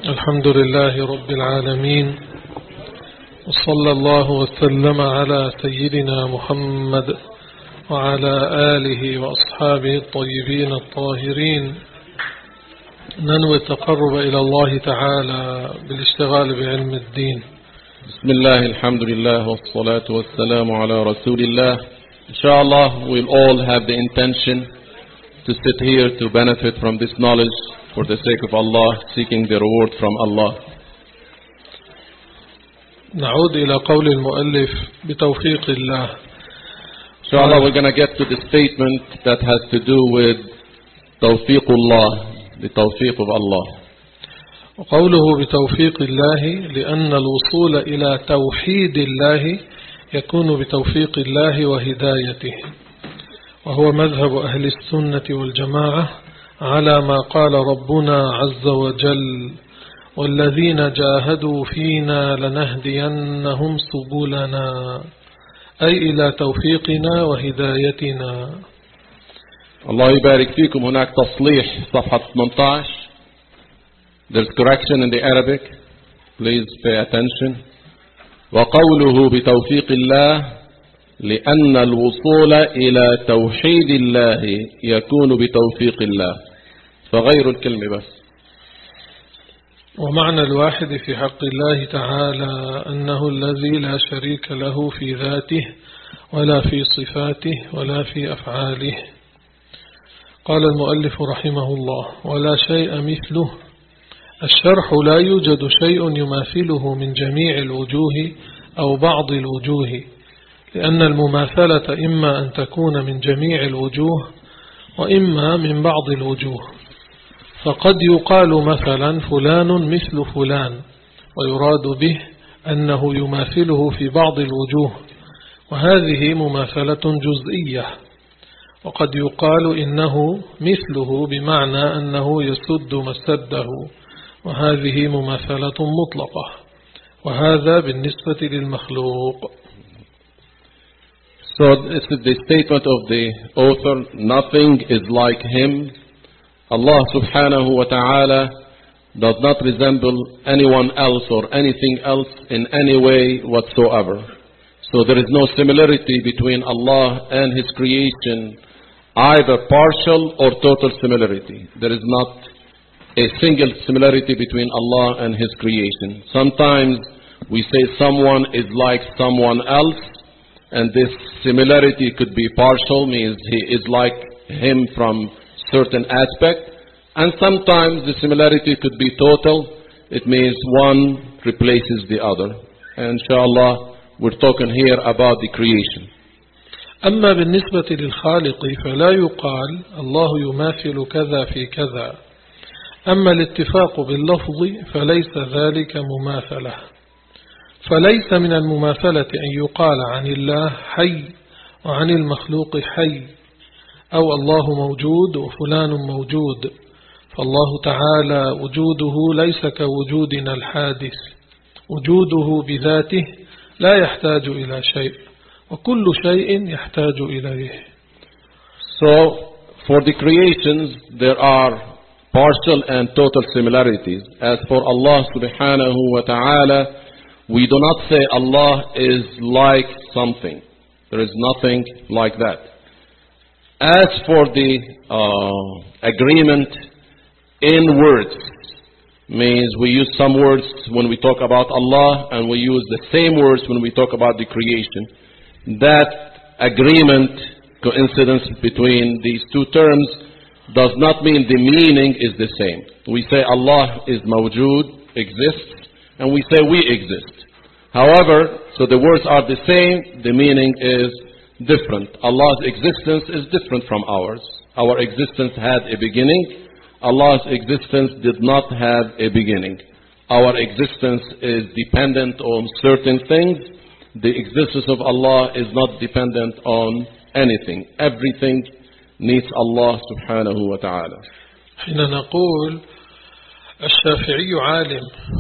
الحمد لله رب العالمين، وصلى الله وسلم على سيدنا محمد وعلى آله وأصحابه الطيبين الطاهرين. ننوي التقرب إلى الله تعالى بالاشتغال بعلم الدين. بسم الله الحمد لله والصلاة والسلام على رسول الله. Inshallah, we'll all have the intention to sit here to benefit from this knowledge for the sake of Allah, seeking the reward from Allah. نعود إلى قول المؤلف بتوفيق الله. Inshallah, we're going to get to the statement that has to do with tawfiqullah, the tawfiq of Allah. وقوله بتوفيق الله لأن الوصول إلى توحيد الله يكون بتوفيق الله وهدايته، وهو مذهب أهل السنة والجماعة على ما قال ربنا عز وجل: والذين جاهدوا فينا لنهدينهم سبلنا، أي إلى توفيقنا وهدايتنا. الله يبارك فيكم. هناك تصليح صفحة 18. There's correction in the Arabic. Please pay attention. وقوله بتوفيق الله لأن الوصول إلى توحيد الله يكون بتوفيق الله، فغير الكلمة بس. ومعنى الواحد في حق الله تعالى أنه الذي لا شريك له في ذاته ولا في صفاته ولا في أفعاله. قال المؤلف رحمه الله: ولا شيء مثله. الشرح: لا يوجد شيء يماثله من جميع الوجوه أو بعض الوجوه، لأن المماثلة إما أن تكون من جميع الوجوه وإما من بعض الوجوه. فقد يقال مثلا فلان مثل فلان، ويراد به أنه يماثله في بعض الوجوه، وهذه مماثلة جزئية. وقد يقال إنه مثله بمعنى أنه يسد مسده، وهذه مماثلة مطلقة، وهذا بالنسبة للمخلوق. So this is the statement of the author: nothing is like him. Allah subhanahu wa ta'ala does not resemble anyone else or anything else in any way whatsoever. So there is no similarity between Allah and His creation, either partial or total similarity. There is not a single similarity between Allah and His creation. Sometimes we say someone is like someone else, and this similarity could be partial, means he is like him from certain aspect, and sometimes the similarity could be total. It means one replaces the other. And inshallah, we're talking here about the creation. أما بالنسبة للخالق فلا يقال الله يماثل كذا في كذا. أما الاتفاق باللفظ فليس ذلك مماثلة. فليس من المماثلة أن يقال عن الله حي وعن المخلوق حي، أو الله موجود وفلان موجود. فالله تعالى وجوده ليس كوجودنا الحادث، وجوده بذاته لا يحتاج إلى شيء، وكل شيء يحتاج إليه. So for the creations there are partial and total similarities. As for Allah subhanahu wa ta'ala, we do not say Allah is like something. There is nothing like that. As for the agreement in words, means we use some words when we talk about Allah, and we use the same words when we talk about the creation. That agreement, coincidence between these two terms, does not mean the meaning is the same. We say Allah is mawjood, exists, and we say we exist. However, so the words are the same, the meaning is different. Allah's existence is different from ours. Our existence had a beginning. Allah's existence did not have a beginning. Our existence is dependent on certain things. The existence of Allah is not dependent on anything. Everything needs Allah subhanahu wa ta'ala. حين نقول الشافعي عالم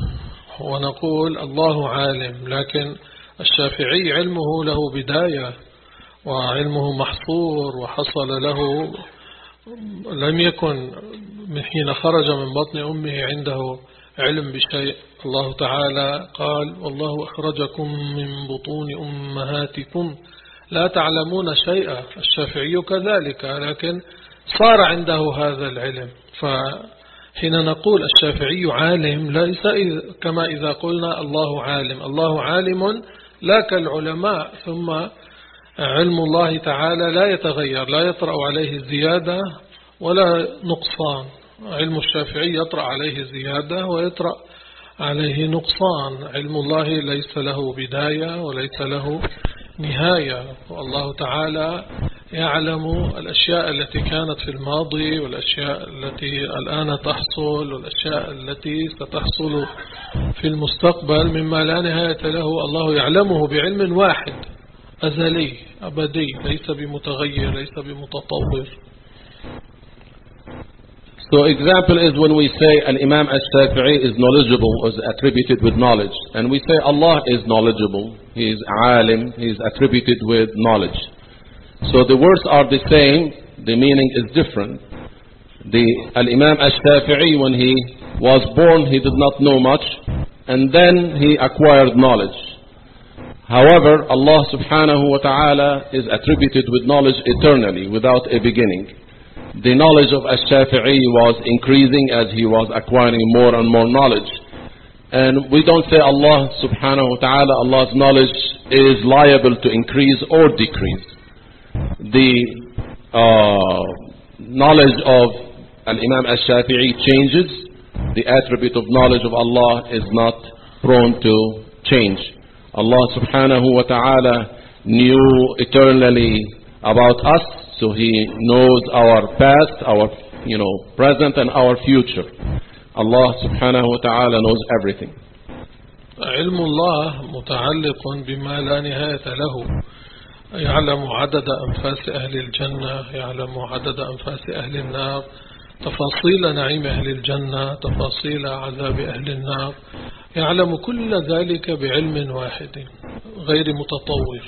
ونقول الله عالم، لكن الشافعي علمه له بداية وعلمه محصور وحصل له، لم يكن من حين خرج من بطن أمه عنده علم بشيء. الله تعالى قال والله أخرجكم من بطون أمهاتكم لا تعلمون شيئا. الشافعي كذلك، لكن صار عنده هذا العلم. فحين نقول الشافعي عالم ليس كما إذا قلنا الله عالم. الله عالم لا كالعلماء، ثم علم الله تعالى لا يتغير، لا يطرأ عليه زيادة ولا نقصان. علم الشافعي يطرأ عليه زيادة ويطرأ عليه نقصان. علم الله ليس له بداية وليس له نهاية. والله تعالى يعلم الأشياء التي كانت في الماضي والأشياء التي الآن تحصل والأشياء التي ستحصل في المستقبل مما لا نهاية له. الله يعلمه بعلم واحد أزلي أبدي، ليس بمتغير، ليس بمتطور. So example is when we say Al-Imam Al-Shafi'i is knowledgeable, is attributed with knowledge. And we say Allah is knowledgeable, He is alim, He is attributed with knowledge. So the words are the same, the meaning is different. The Al-Imam Al-Shafi'i, when he was born, he did not know much, and then he acquired knowledge. However, Allah subhanahu wa ta'ala is attributed with knowledge eternally, without a beginning. The knowledge of Al-Shafi'i was increasing as he was acquiring more and more knowledge. And we don't say Allah subhanahu wa ta'ala, Allah's knowledge is liable to increase or decrease. The knowledge of Al-Imam Al-Shafi'i changes. The attribute of knowledge of Allah is not prone to change. Allah subhanahu wa ta'ala knew eternally about us, so He knows our past, our present and our future. Allah subhanahu wa ta'ala knows everything. علم الله متعلق بما لا نهاية له. يعلم عدد أنفاس أهل الجنة، يعلم عدد أنفاس أهل النار، تفاصيل نعيم أهل الجنة، تفاصيل عذاب أهل النار. يعلم كل ذلك بعلم واحد غير متطور.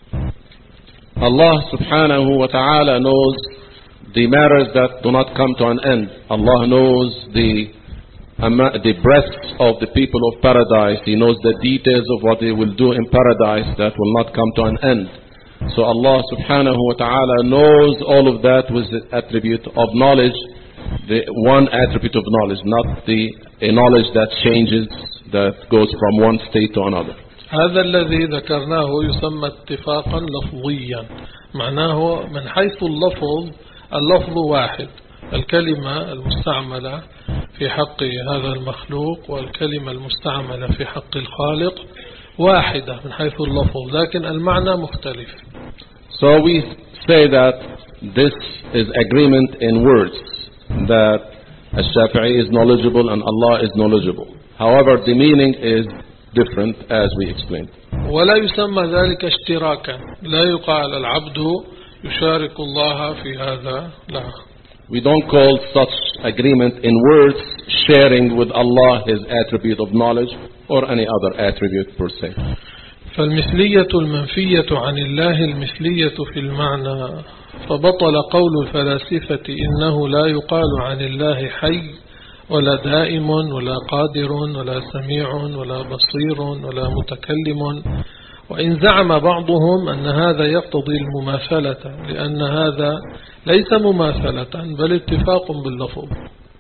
Allah subhanahu wa ta'ala knows the matters that do not come to an end. Allah knows the breasts of the people of paradise. He knows the details of what they will do in paradise that will not come to an end. So Allah subhanahu wa ta'ala knows all of that with the attribute of knowledge, the one attribute of knowledge, not a knowledge that changes, that goes from one state to another. هذا الذي ذكرناه يسمى اتفاقا لفظيا. معناه من حيث اللفظ واحد. الكلمة المستعملة في حق هذا المخلوق والكلمة المستعملة في حق الخالق واحدة من حيث اللفظ، لكن المعنى مختلف. So we say that this is agreement in words, that Al-Shafi'i is knowledgeable and Allah is knowledgeable. However, the meaning is different as we explained. ولا يسمى ذلك اشتراكا. لا يقال العبد يشارك الله في هذا. لا. We don't call such agreement in words sharing with Allah His attribute of knowledge or any other attribute per se. فالمثلية المنفية عن الله المثلية في المعنى. فبطل قول الفلاسفة إنه لا يقال عن الله حي ولا دائم ولا قادر ولا سميع ولا بصير ولا متكلم. وإن زعم بعضهم أن هذا يقتضي المماثلة، لأن هذا ليس مماثلة بل اتفاق باللفظ.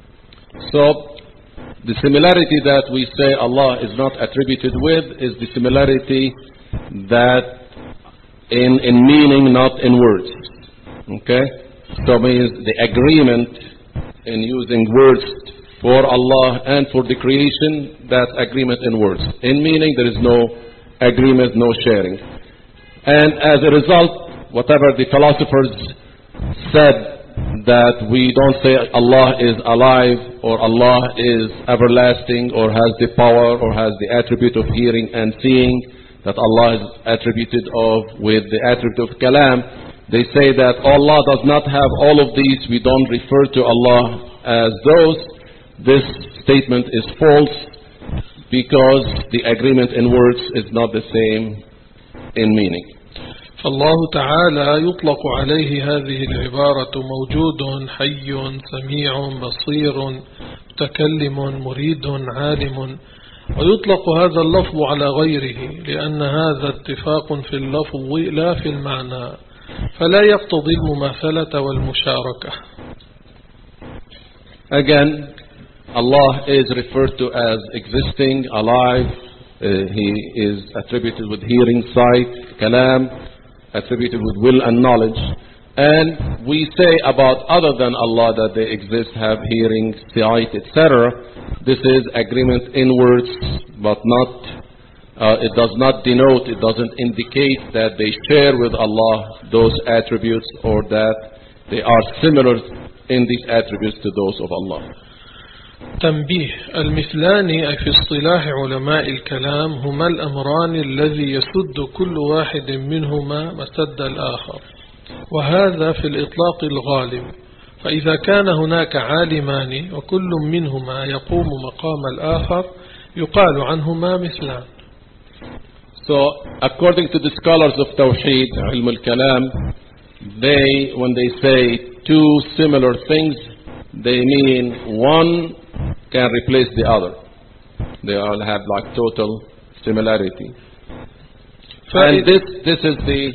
So the similarity that we say Allah is not attributed with is the similarity that in meaning, not in words. Okay? So means the agreement in using words for Allah and for the creation, that's agreement in words. In meaning, there is no agreement, no sharing. And as a result, whatever the philosophers said, that we don't say Allah is alive or Allah is everlasting or has the power or has the attribute of hearing and seeing, that Allah is attributed with the attribute of kalam. They say that Allah does not have all of these. We don't refer to Allah as those. This statement is false because the agreement in words is not the same in meaning. فالله تعالى يطلق عليه هذه العبارة موجود حي سميع بصير متكلم مريد عالم. ويطلق هذا اللفظ على غيره لأن هذا اتفاق في اللفظ لا في المعنى، فلا يقتضي المماثلة والمشاركة. Again, Allah is referred to as existing, alive. He is attributed with hearing, sight, kalam, attributed with will and knowledge. And we say about other than Allah that they exist, have hearing, sight, etc. This is agreement in words, but not, it does not denote, it doesn't indicate that they share with Allah those attributes or that they are similar in these attributes to those of Allah. تنبيه: المثلان أي في اصطلاح علماء الكلام هما الأمران الذي يسد كل واحد منهما مسد الآخر، وهذا في الإطلاق الغالب. فإذا كان هناك عالمان وكل منهما يقوم مقام الآخر يقال عنهما مثلان. So, according to the scholars of Tawheed, Ilm al-Kalam, when they say two similar things, they mean one can replace the other. They all have like total similarity. And this is the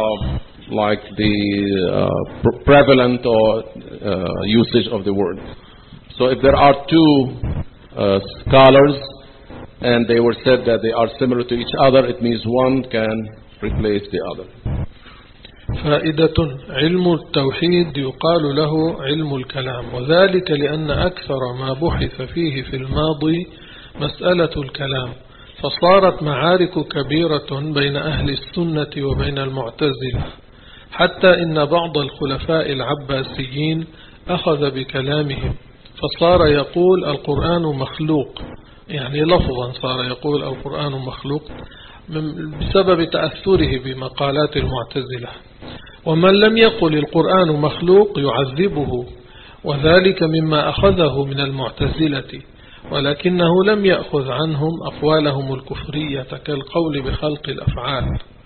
prevalent or usage of the word. So if there are two scholars and they were said that they are similar to each other, it means one can replace the other. فائدة: علم التوحيد يقال له علم الكلام، وذلك لأن أكثر ما بحث فيه في الماضي مسألة الكلام، فصارت معارك كبيرة بين أهل السنة وبين المعتزلة، حتى إن بعض الخلفاء العباسيين أخذ بكلامهم فصار يقول القرآن مخلوق، يعني لفظا صار يقول القرآن مخلوق بسبب تأثره بمقالات المعتزلة. ومن لم يقل القرآن مخلوق يعذبه، وذلك مما أخذه من المعتزلة، ولكنه لم يأخذ عنهم أقوالهم الكفرية كالقول بخلق الأفعال.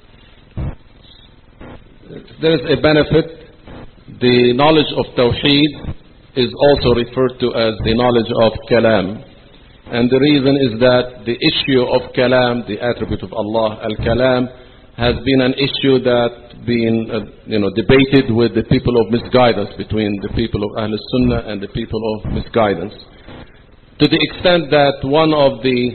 There is a benefit. The knowledge of Tawheed is also referred to as the knowledge of Kalam. And the reason is that the issue of Kalam, the attribute of Allah, Al-Kalam, has been an issue that been debated with the people of misguidance, between the people of Ahl Sunnah and the people of misguidance. To the extent that one of the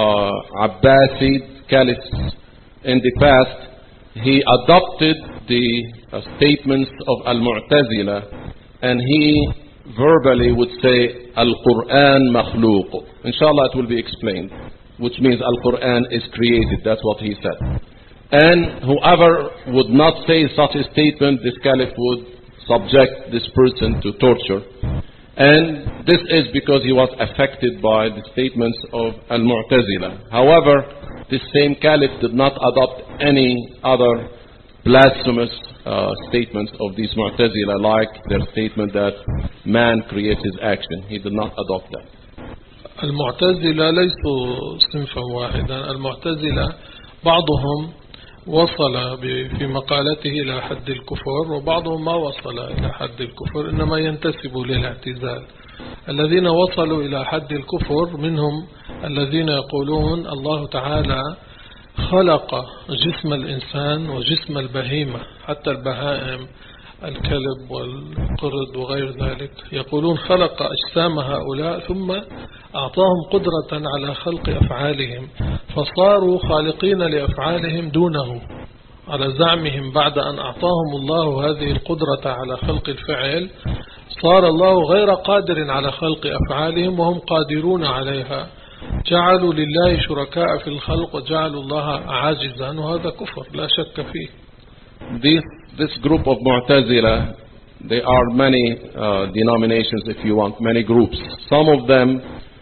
Abbasid caliphs in the past, he adopted the statements of Al-Mu'tazila, and he verbally would say Al-Quran makhluq. Inshallah it will be explained, which means Al-Quran is created. That's what he said. And whoever would not say such a statement, this caliph would subject this person to torture. And this is because he was affected by the statements of Al-Mu'tazila. However, this same caliph did not adopt any other blasphemous statements of these Mu'tazila, like their statement that man creates his action. He did not adopt that. المعتزلة ليسوا صنفا واحدا. المعتزلة بعضهم وصل في مقالته إلى حد الكفر، وبعضهم ما وصل إلى حد الكفر، إنما ينتسب للاعتزال. الذين وصلوا إلى حد الكفر منهم الذين يقولون الله تعالى خلق جسم الإنسان وجسم البهيمة، حتى البهائم الكلب والقرد وغير ذلك، يقولون خلق أجسام هؤلاء ثم أعطاهم قدرة على خلق أفعالهم، فصاروا خالقين لأفعالهم دونه على زعمهم. بعد أن أعطاهم الله هذه القدرة على خلق الفعل، صار الله غير قادر على خلق أفعالهم وهم قادرون عليها. جعلوا لله شركاء في الخلق وجعلوا الله عاجزا، وهذا كفر لا شك فيه. This group of Mu'tazila, there are many denominations, if you want, many groups. Some of them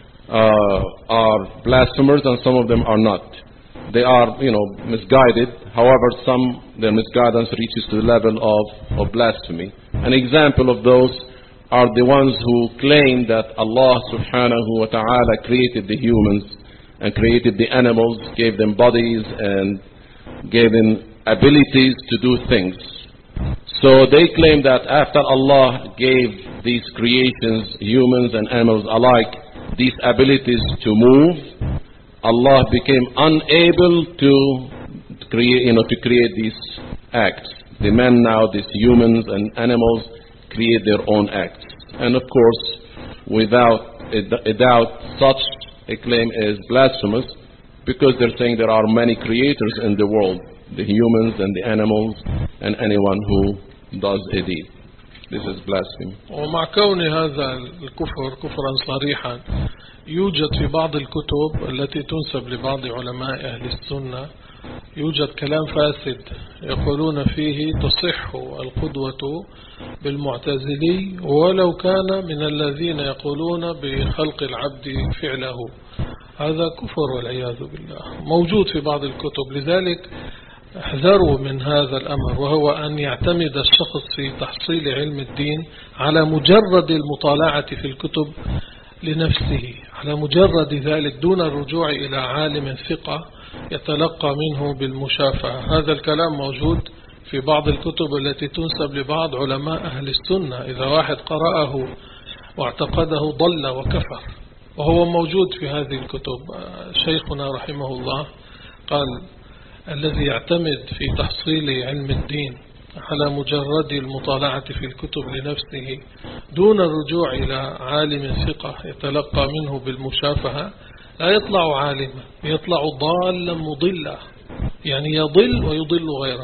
are blasphemers and some of them are not. They are, misguided. However, their misguidance reaches to the level of blasphemy. An example of those are the ones who claim that Allah subhanahu wa ta'ala created the humans and created the animals, gave them bodies and gave them abilities to do things. So they claim that after Allah gave these creations, humans and animals alike, these abilities to move, Allah became unable to create these acts. The men now, these humans and animals, create their own acts. And of course, without a doubt, such a claim is blasphemous, because they're saying there are many creators in the world, the humans and the animals and anyone who does a deed. This is blasphemy. ومع كون هذا الكفر كفرا صريحا يوجد في بعض الكتب التي تنسب لبعض علماء أهل السنة يوجد كلام فاسد يقولون فيه تصح القدوة بالمعتزلي ولو كان من الذين يقولون بخلق العبد فعله. هذا كفر والعياذ بالله موجود في بعض الكتب. لذلك احذروا من هذا الأمر، وهو أن يعتمد الشخص في تحصيل علم الدين على مجرد المطالعة في الكتب لنفسه، على مجرد ذلك دون الرجوع إلى عالم ثقة يتلقى منه بالمشافهة. هذا الكلام موجود في بعض الكتب التي تنسب لبعض علماء أهل السنة. إذا واحد قرأه واعتقده ضل وكفر، وهو موجود في هذه الكتب. شيخنا رحمه الله قال: الذي يعتمد في تحصيل علم الدين على مجرد المطالعة في الكتب لنفسه دون الرجوع إلى عالم ثقة يتلقى منه بالمشافهة لا يطلع عالما، يطلع ضالا مضلا، يعني يضل ويضل غيره.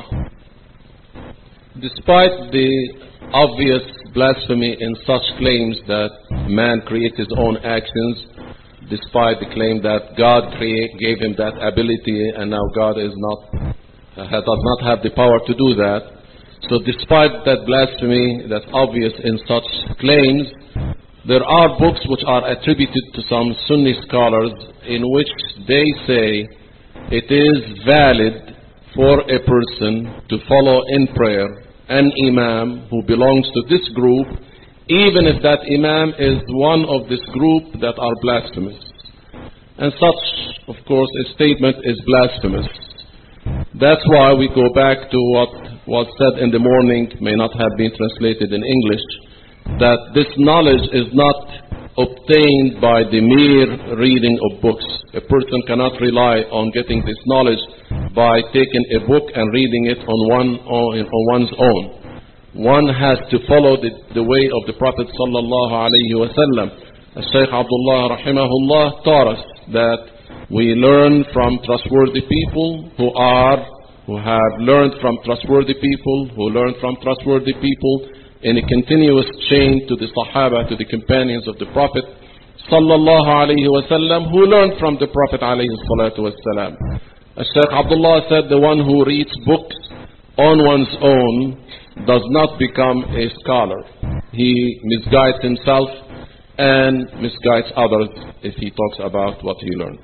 Despite the obvious blasphemy in such claims that man creates his own actions, despite the claim that God gave him that ability and now God does not have the power to do that. So despite that blasphemy that's obvious in such claims, there are books which are attributed to some Sunni scholars in which they say it is valid for a person to follow in prayer an imam who belongs to this group, even if that imam is one of this group that are blasphemous. And such, of course, a statement is blasphemous. That's why we go back to what was said in the morning, may not have been translated in English, that this knowledge is not obtained by the mere reading of books. A person cannot rely on getting this knowledge by taking a book and reading it on one's own. One has to follow the way of the Prophet sallallahu alaihi wasallam. Shaykh Abdullah rahimahullah taught us that we learn from trustworthy people who have learned from trustworthy people, who learn from trustworthy people, in a continuous chain to the Sahaba, to the companions of the Prophet sallallahu alaihi wasallam, who learned from the Prophet alayhi salatu wasalam. Shaykh Abdullah said, the one who reads books on one's own does not become a scholar. He misguides himself and misguides others if he talks about what he learned.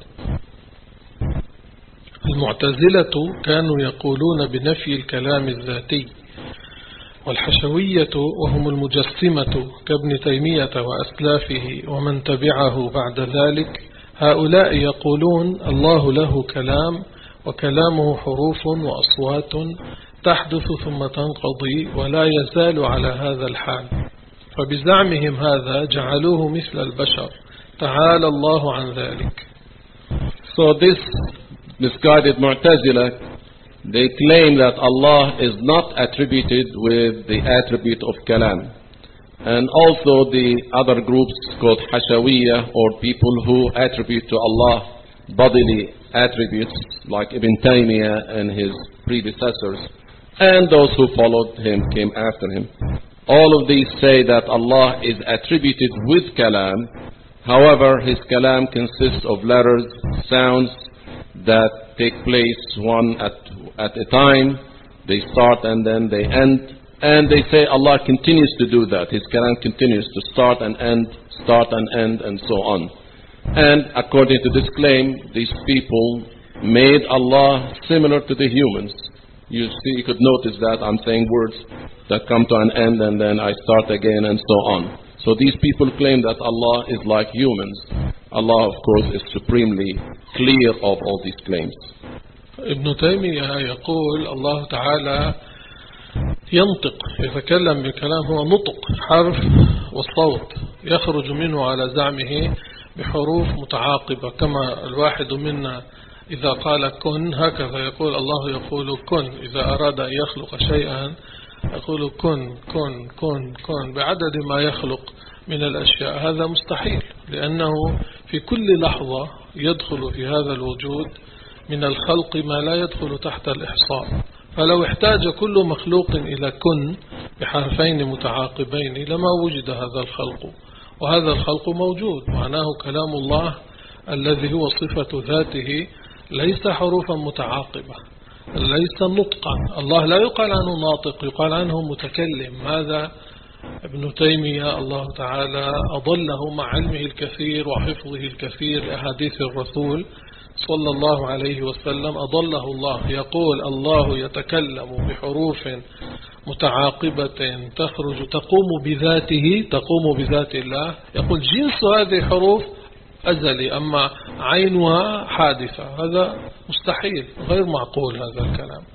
المعتزلة كانوا يقولون بنفي الكلام الذاتي، والحشوية وهم المجسمة كابن تيمية وأسلافه ومن تبعه بعد ذلك، هؤلاء يقولون الله له كلام وكلامه حروف وأصوات تحدث ثم تنقضي ولا يزال على هذا الحال، فبزعمهم هذا جعلوه مثل البشر تعالى الله عن ذلك. So this misguided Mu'tazila, they claim that Allah is not attributed with the attribute of kalam. And also the other groups called Hashawiyah, or people who attribute to Allah bodily attributes, like Ibn Taymiyyah and his predecessors, and those who followed him, came after him. All of these say that Allah is attributed with kalam. However, his kalam consists of letters, sounds that take place one at a time. They start and then they end. And they say Allah continues to do that. His kalam continues to start and end, and so on. And according to this claim, these people made Allah similar to the humans. You see, you could notice that I'm saying words that come to an end and then I start again and so on. So these people claim that Allah is like humans. Allah, of course, is supremely clear of all these claims. ابن تيمية يقول الله تعالى ينطق، يتكلم بكلام هو نطق، حرف والصوت يخرج منه على زعمه بحروف متعاقبة، كما الواحد منا إذا قال كن هكذا يقول الله يقول كن، إذا أراد أن يخلق شيئا يقول كن كن كن كن بعدد ما يخلق من الأشياء. هذا مستحيل، لأنه في كل لحظة يدخل في هذا الوجود من الخلق ما لا يدخل تحت الإحصاء. فلو احتاج كل مخلوق إلى كن بحرفين متعاقبين لما وجد هذا الخلق، وهذا الخلق موجود، معناه كلام الله الذي هو صفة ذاته ليس حروفا متعاقبة، ليس نطقا. الله لا يقال عنه ناطق، يقال عنه متكلم. هذا ابن تيمية الله تعالى أضله مع علمه الكثير وحفظه الكثير لأحاديث الرسول صلى الله عليه وسلم، أضله الله. يقول الله يتكلم بحروف متعاقبة تخرج تقوم بذات الله. يقول جنس هذه الحروف أزلي، أما عينها حادثة. هذا مستحيل، غير معقول هذا الكلام.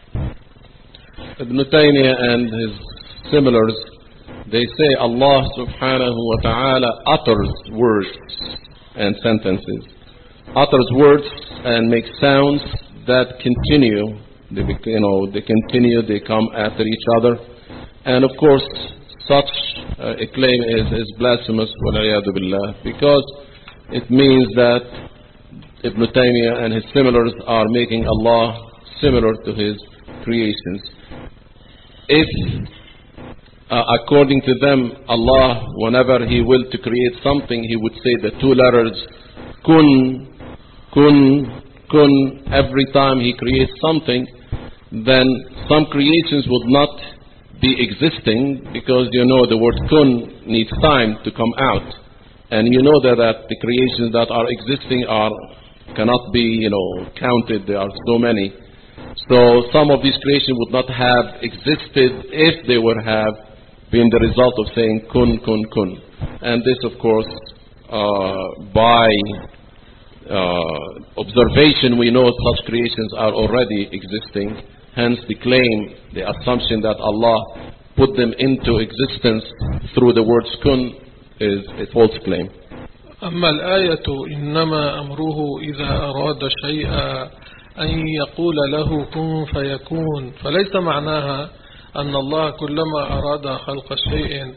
Ibn Taymiyyah and his similars, they say Allah subhanahu wa ta'ala utters words and sentences, utters words and makes sounds that continue. They continue, they come after each other. And of course, such a claim is blasphemous, wal-'iyadu billah, because it means that Ibn Taymiyyah and his similars are making Allah similar to his creations. If, according to them, Allah, whenever He willed to create something, He would say the two letters kun, kun, kun every time He creates something, then some creations would not be existing, because the word kun needs time to come out. And that the creations that are existing cannot be counted. There are so many. So some of these creations would not have existed if they would have been the result of saying kun, kun, kun. And this, of course, by observation, we know such creations are already existing. Hence the claim, the assumption that Allah put them into existence through the words kun is a false claim. أما الآية إنما أمره إذا أراد شيئا أن يقول له كن فيكون، فليس معناها أن الله كلما أراد خلق شيء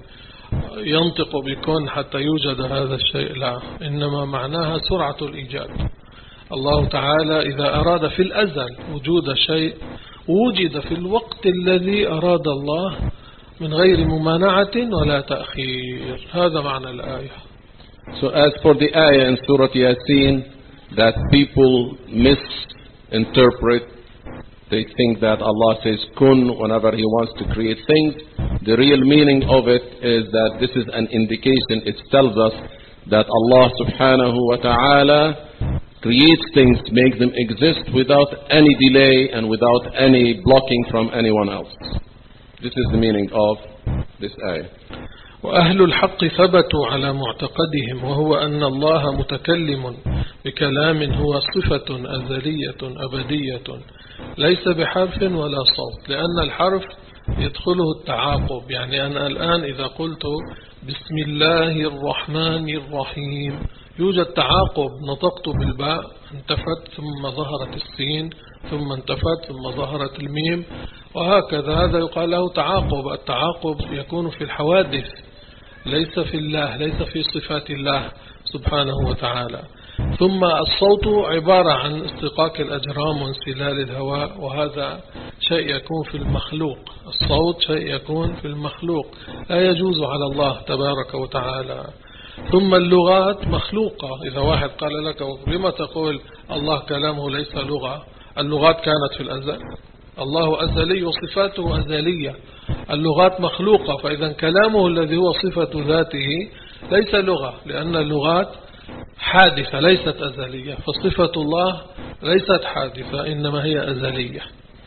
ينطق بكن حتى يوجد هذا الشيء، لا، إنما معناها سرعة الإيجاد. الله تعالى إذا أراد في الأزل وجود شيء وجد في الوقت الذي أراد الله من غير ممانعة ولا تأخير. هذا معنى الآية. So as for the ayah in Surah Yasin that people misinterpret, they think that Allah says kun whenever He wants to create things. The real meaning of it is that this is an indication. It tells us that Allah subhanahu wa ta'ala creates things, makes them exist without any delay and without any blocking from anyone else. This is the meaning of this ayah. وأهل الحق ثبتوا على معتقدهم، وهو أن الله متكلم بكلام هو صفة أزلية أبدية ليس بحرف ولا صوت، لأن الحرف يدخله التعاقب. يعني أنا الآن إذا قلت بسم الله الرحمن الرحيم يوجد تعاقب، نطقت بالباء انتفت ثم ظهرت السين ثم انتفت ثم ظهرت الميم، وهكذا. هذا يقال له تعاقب. التعاقب يكون في الحوادث، ليس في الله، ليس في صفات الله سبحانه وتعالى. ثم الصوت عبارة عن استقاق الأجرام وانسلال الهواء، وهذا شيء يكون في المخلوق. الصوت شيء يكون في المخلوق، لا يجوز على الله تبارك وتعالى. ثم اللغات مخلوقة. إذا واحد قال لك لما تقول الله كلامه ليس لغة؟ اللغات كانت في الأزل، الله أزلي وصفاته أزلية. اللغات مخلوقة، فإذا كلامه الذي هو صفة ذاته ليس لغة، لأن اللغات حادثة ليست أزلية، فصفة الله ليست حادثة إنما هي أزلية.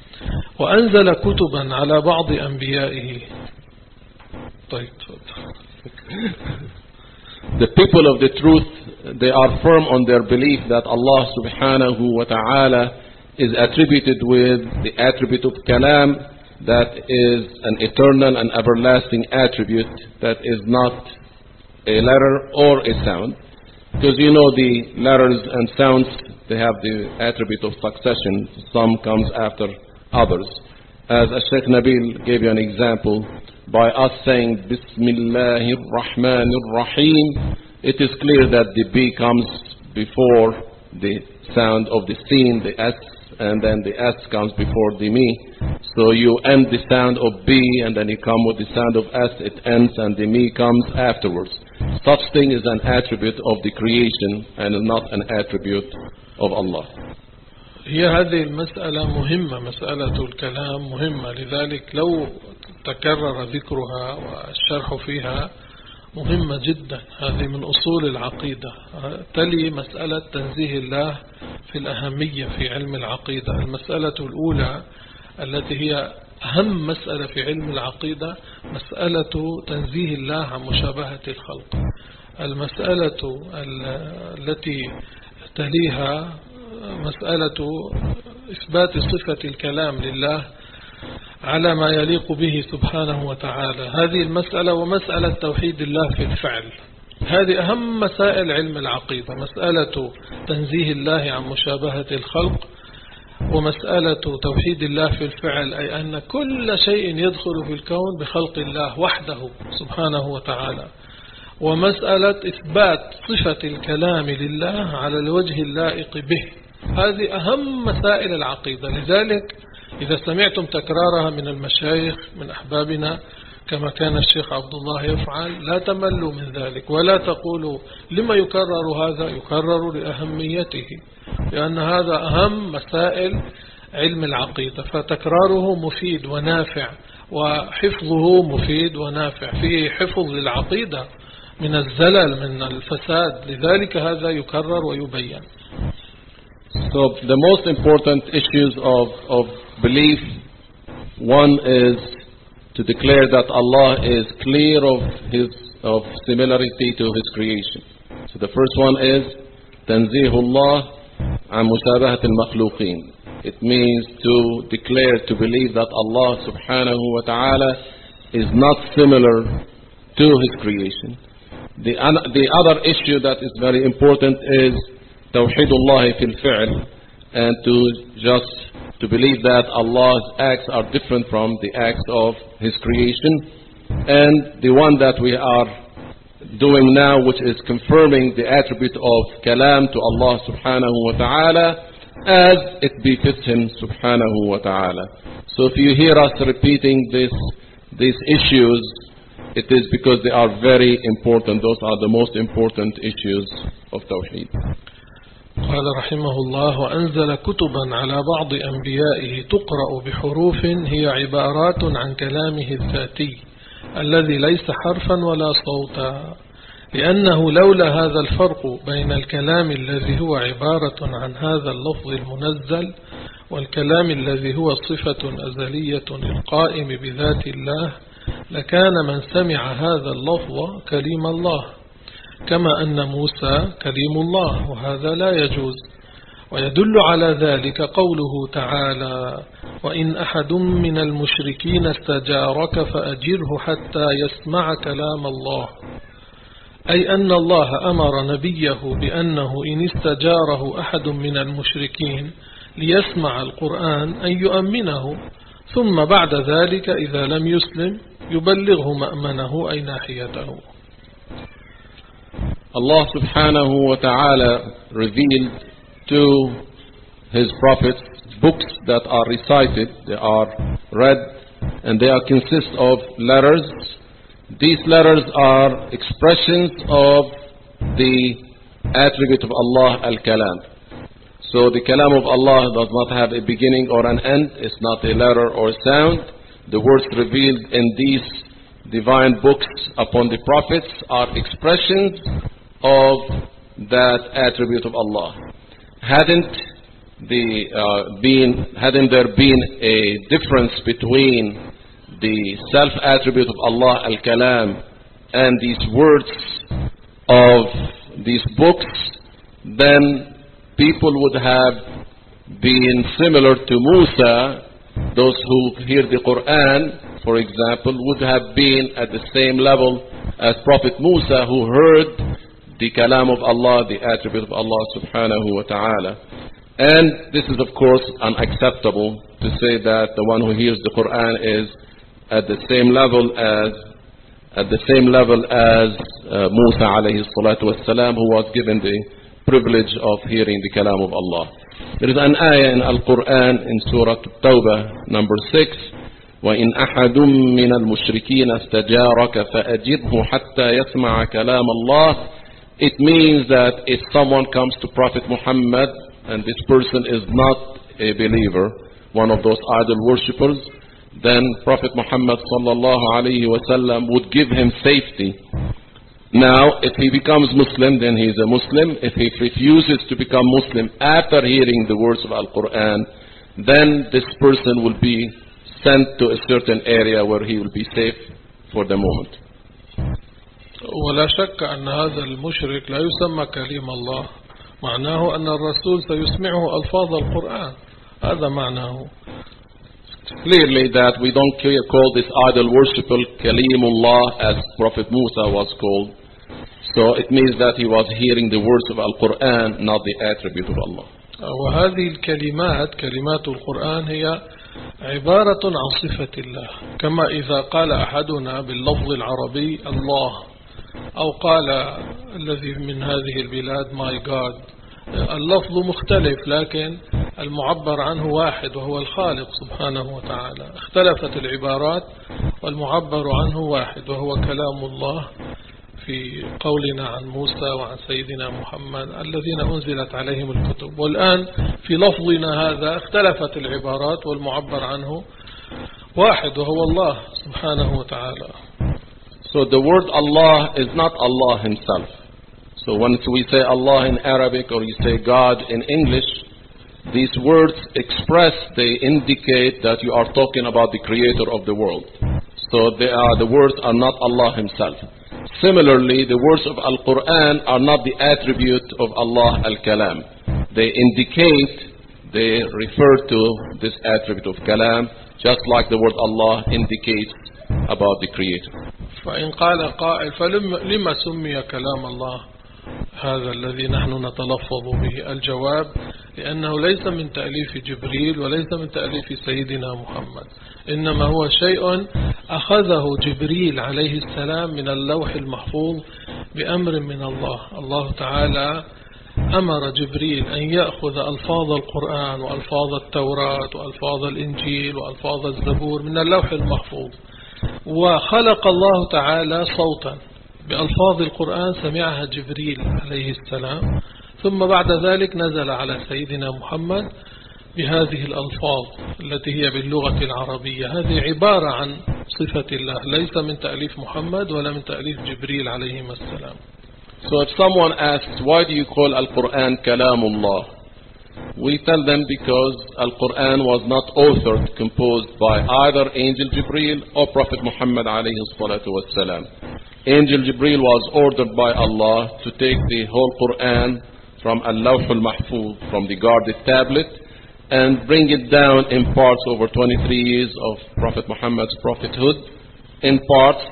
وأنزل كتبا على بعض أنبيائه. طيب. The people of the truth, they are firm on their belief that Allah subhanahu wa ta'ala is attributed with the attribute of kalam, that is an eternal and everlasting attribute, that is not a letter or a sound. Because you know the letters and sounds, they have the attribute of succession. Some comes after others. As Sheikh Nabil gave you an example, by us saying Bismillahir Rahmanir Rahim, it is clear that the B comes before the sound of the sin, the S, and then the S comes before the me. So you end the sound of B, and then you come with the sound of S, it ends, and the me comes afterwards. Such thing is an attribute of the creation and not an attribute of Allah. هي هذه المسألة مهمة، مسألة الكلام مهمة، لذلك لو تكرر ذكرها والشرح فيها مهمة جدا. هذه من أصول العقيدة. تلي مسألة تنزيه الله في الأهمية في علم العقيدة. المسألة الأولى التي هي أهم مسألة في علم العقيدة مسألة تنزيه الله عن مشابهة الخلق. المسألة التي تليها مسألة إثبات صفة الكلام لله على ما يليق به سبحانه وتعالى. هذه المسألة ومسألة توحيد الله في الفعل، هذه أهم مسائل علم العقيدة، مسألة تنزيه الله عن مشابهة الخلق، ومسألة توحيد الله في الفعل، أي أن كل شيء يدخل في الكون بخلق الله وحده سبحانه وتعالى، ومسألة إثبات صفة الكلام لله على الوجه اللائق به. هذه أهم مسائل العقيدة. لذلك إذا سمعتم تكرارها من المشايخ من أحبابنا كما كان الشيخ عبد الله يفعل، لا تملوا من ذلك، ولا تقولوا لما يكرر هذا، يكرر لأهميته، لأن هذا أهم مسائل علم العقيدة، فتكراره مفيد ونافع، وحفظه مفيد ونافع، فيه حفظ للعقيدة من الزلل من الفساد، لذلك هذا يكرر ويبين. So the most important issues of belief, one is to declare that Allah is clear of similarity to His creation. So the first one is تنزيه الله عن مشابهة المخلوقين. It means to declare, to believe that Allah subhanahu wa ta'ala is not similar to His creation. The other issue that is very important is توحيد الله في الفعل, and to believe that Allah's acts are different from the acts of His creation. And the one that we are doing now, which is confirming the attribute of kalam to Allah subhanahu wa ta'ala as it befits Him subhanahu wa ta'ala. So if you hear us repeating these issues, it is because they are very important. Those are the most important issues of Tawheed. قال رحمه الله: وأنزل كتبا على بعض أنبيائه تقرأ بحروف هي عبارات عن كلامه الذاتي الذي ليس حرفا ولا صوتا، لأنه لولا هذا الفرق بين الكلام الذي هو عبارة عن هذا اللفظ المنزل والكلام الذي هو صفة أزلية القائم بذات الله لكان من سمع هذا اللفظ كليم الله، كما أن موسى كليم الله، وهذا لا يجوز. ويدل على ذلك قوله تعالى: وإن أحد من المشركين استجارك فأجره حتى يسمع كلام الله، أي أن الله أمر نبيه بأنه إن استجاره أحد من المشركين ليسمع القرآن أن يؤمنه، ثم بعد ذلك إذا لم يسلم يبلغه مأمنه أي ناحيته. Allah subhanahu wa ta'ala revealed to His prophets books that are recited, they are read, and they consist of letters. These letters are expressions of the attribute of Allah, al-kalam. So the kalam of Allah does not have a beginning or an end. It's not a letter or sound. The words revealed in these divine books upon the prophets are expressions of that attribute of Allah. Hadn't there been a difference between the self-attribute of Allah, al-kalam, and these words of these books, then people would have been similar to Musa. Those who hear the Quran, for example, would have been at the same level as Prophet Musa, who heard the kalam of Allah, the attribute of Allah subhanahu wa ta'ala. And this is of course unacceptable to say that the one who hears the Quran is at the same level as Musa alayhi salatu wassalam, who was given the privilege of hearing the kalam of Allah. There is an ayah in Al-Quran in Surah At-Tawbah number 6, وَإِنْ أَحَدٌ مِّنَ الْمُشْرِكِينَ اسْتَجَارَكَ فَأَجِرْهُ حَتَّى يَسْمَعَ كَلَامَ اللَّهِ. It means that if someone comes to Prophet Muhammad and this person is not a believer, one of those idol worshippers, then Prophet Muhammad sallallahu alayhi wasallam would give him safety. Now, if he becomes Muslim, then he is a Muslim. If he refuses to become Muslim after hearing the words of Al-Quran, then this person will be sent to a certain area where he will be safe for the moment. ولا شك أن هذا المشرك لا يسمى كليم الله، معناه أن الرسول سيسمعه ألفاظ القرآن، هذا معناه. Clearly that we don't call this idol worshipper Kalimullah as Prophet Musa was called. So it means that he was hearing the words of Al-Quran, not the attribute of Allah. وهذه الكلمات كلمات القرآن هي عبارة عن صفة الله، كما إذا قال أحدنا باللفظ العربي الله، أو قال الذي من هذه البلاد my God. اللفظ مختلف لكن المعبر عنه واحد وهو الخالق سبحانه وتعالى. اختلفت العبارات والمعبر عنه واحد وهو كلام الله في قولنا عن موسى وعن سيدنا محمد الذين أنزلت عليهم الكتب. والآن في لفظنا هذا اختلفت العبارات والمعبر عنه واحد وهو الله سبحانه وتعالى. So the word Allah is not Allah himself. So when we say Allah in Arabic or you say God in English, these words express, they indicate that you are talking about the creator of the world. So the words are not Allah himself. Similarly, the words of Al-Quran are not the attribute of Allah al-Kalam. They indicate, they refer to this attribute of Kalam, just like the word Allah indicates about the creator. فإن قال قائل فلما سمي كلام الله هذا الذي نحن نتلفظ به؟ الجواب لأنه ليس من تأليف جبريل وليس من تأليف سيدنا محمد، إنما هو شيء أخذه جبريل عليه السلام من اللوح المحفوظ بأمر من الله. الله تعالى أمر جبريل أن يأخذ ألفاظ القرآن وألفاظ التوراة وألفاظ الإنجيل وألفاظ الزبور من اللوح المحفوظ، وخلق الله تعالى صوتا بألفاظ القرآن سمعها جبريل عليه السلام، ثم بعد ذلك نزل على سيدنا محمد بهذه الألفاظ التي هي باللغة العربية. هذه عبارة عن صفة الله، ليس من تأليف محمد ولا من تأليف جبريل عليهما السلام. So if someone asks, why do you call Al-Quran Kalamullah? We tell them because Al-Quran was not authored, composed by either Angel Jibreel or Prophet Muhammad alayhi salatu wassalam. Angel Jibreel was ordered by Allah to take the whole Quran from Al-Lawh al-Mahfuz, from the guarded tablet, and bring it down in parts over 23 years of Prophet Muhammad's prophethood, in parts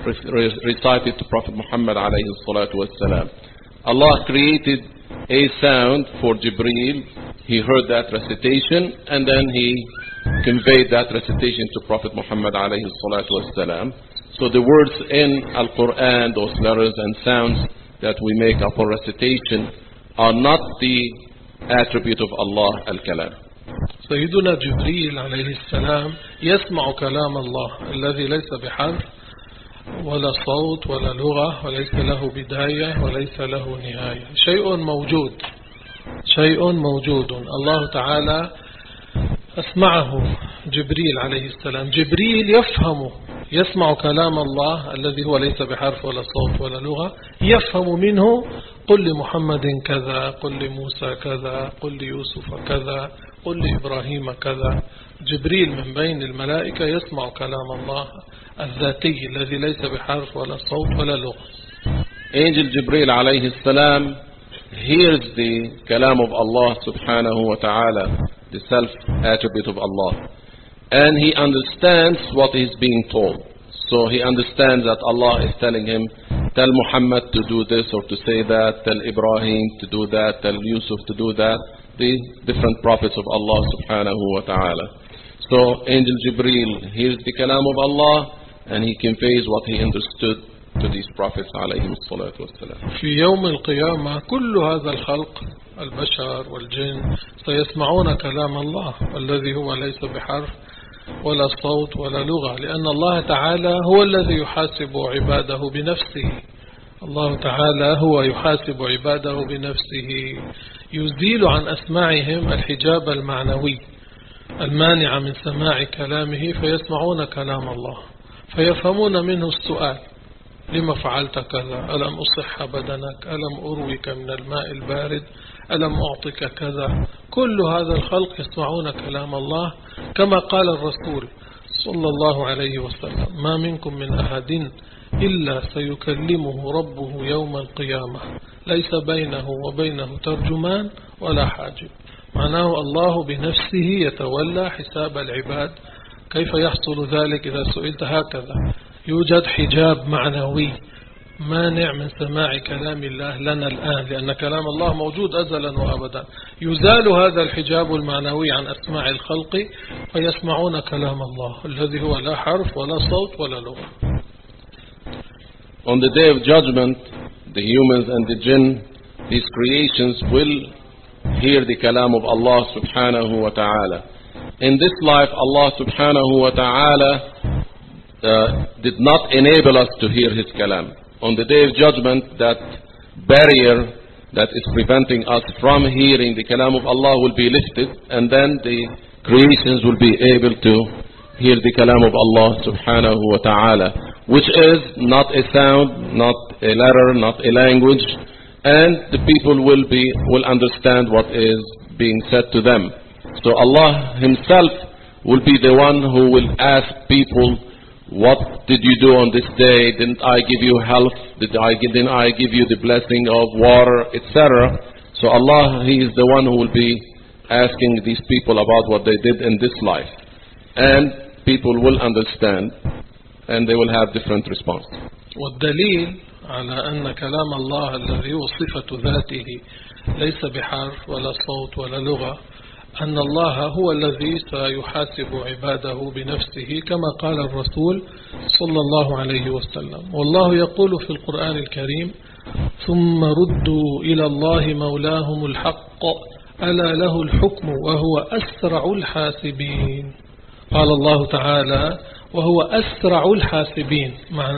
recited to Prophet Muhammad alayhi salatu wassalam. Allah created a sound for Jibreel. He heard that recitation and then he conveyed that recitation to Prophet Muhammad alayhi salatu wassalam. So the words in Al-Quran, those letters and sounds that we make upon recitation are not the attribute of Allah al-Kalam. سيدنا جبريل عليه السلام يسمع كلام الله الذي ليس بحرف ولا صوت ولا لغة وليس له بداية وليس له نهاية، شيء موجود، شيء موجود. الله تعالى أسمعه جبريل عليه السلام، جبريل يفهم، يسمع كلام الله الذي هو ليس بحرف ولا صوت ولا لغة، يفهم منه قل لمحمد كذا، قل لموسى كذا، قل ليوسف كذا، قل لإبراهيم كذا. جبريل من بين الملائكة يسمع كلام الله الذاتي الذي ليس بحرف ولا صوت ولا لغة. Angel Jibreel alayhi salam hears the kalam of Allah subhanahu wa ta'ala, the self-attribute of Allah, and he understands what is being told. So he understands that Allah is telling him tell Muhammad to do this or to say that, tell Ibrahim to do that, tell Yusuf to do that, the different prophets of Allah subhanahu wa ta'ala. So Angel Jibreel hears the kalam of Allah and he conveys what he understood to these prophets عليهم الصلاة والسلام. في يوم القيامة كل هذا الخلق البشر والجن سيسمعون كلام الله الذي هو ليس بحرف ولا صوت ولا لغة، لأن الله تعالى هو الذي يحاسب عباده بنفسه. الله تعالى هو يحاسب عباده بنفسه، يزيل عن أسماعهم الحجاب المعنوي المانع من سماع كلامه، فيسمعون كلام الله فيفهمون منه السؤال: لما فعلت كذا؟ ألم أصح بدنك؟ ألم أرويك من الماء البارد؟ ألم أعطك كذا؟ كل هذا الخلق يسمعون كلام الله، كما قال الرسول صلى الله عليه وسلم: ما منكم من أحد إلا سيكلمه ربه يوم القيامة ليس بينه وبينه ترجمان ولا حاجب. معناه الله بنفسه يتولى حساب العباد. كيف يحصل ذلك؟ إذا سئلت هكذا: يوجد حجاب معنوي مانع من سماع كلام الله لنا الآن، لأن كلام الله موجود أزلا وأبدا. يزال هذا الحجاب المعنوي عن أسماع الخلق فيسمعون كلام الله الذي هو لا حرف ولا صوت ولا لغة. On the day of judgment, the humans and the jinn, these creations will hear the kalam of Allah subhanahu wa ta'ala. In this life, Allah subhanahu wa ta'ala did not enable us to hear His kalam. On the day of judgment, that barrier that is preventing us from hearing the kalam of Allah will be lifted, and then the creations will be able to hear the kalam of Allah subhanahu wa ta'ala, which is not a sound, not a letter, not a language, and the people will understand what is being said to them. So Allah Himself will be the one who will ask people, what did you do on this day? Didn't I give you health? Didn't I give you the blessing of water, etc.? So Allah, He is the one who will be asking these people about what they did in this life. And people will understand and they will have different response. والدليل على أن كلام الله الذي هو صفة ذاته ليس بحرف ولا صوت ولا لغة أن الله هو الذي سيحاسب عباده بنفسه، كما قال الرسول صلى الله عليه وسلم. والله يقول في القرآن الكريم: ثم ردوا إلى الله مولاهم الحق ألا له الحكم وهو أسرع الحاسبين. قال الله تعالى: وهو أسرع الحاسبين.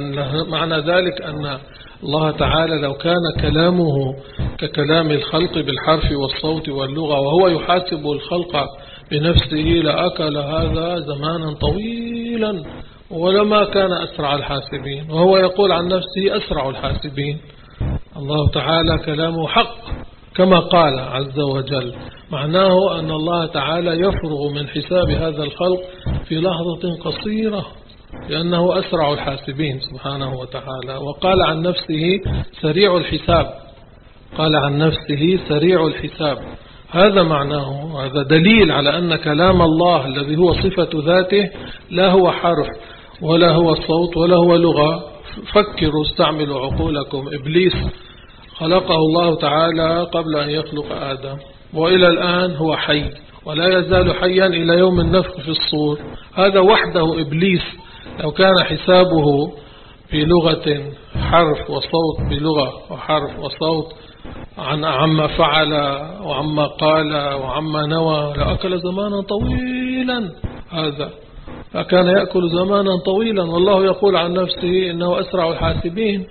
معنى ذلك أن الله تعالى لو كان كلامه ككلام الخلق بالحرف والصوت واللغة وهو يحاسب الخلق بنفسه لأكل هذا زمانا طويلا ولما كان أسرع الحاسبين، وهو يقول عن نفسه أسرع الحاسبين. الله تعالى كلامه حق كما قال عز وجل. معناه أن الله تعالى يفرغ من حساب هذا الخلق في لحظة قصيرة لأنه أسرع الحاسبين سبحانه وتعالى. وقال عن نفسه سريع الحساب، قال عن نفسه سريع الحساب. هذا معناه، هذا دليل على أن كلام الله الذي هو صفة ذاته لا هو حرف ولا هو صوت ولا هو لغة. فكروا، استعملوا عقولكم. إبليس خلقه الله تعالى قبل أن يخلق آدم، وإلى الآن هو حي ولا يزال حيا إلى يوم النفخ في الصور. هذا وحده إبليس لو كان حسابه في لغة حرف وصوت بلغة وحرف وصوت عما فعل وعما قال وعما نوى لأكل زمانا طويلا. هذا فكان يأكل زمانا طويلا، والله يقول عن نفسه إنه أسرع الحاسبين.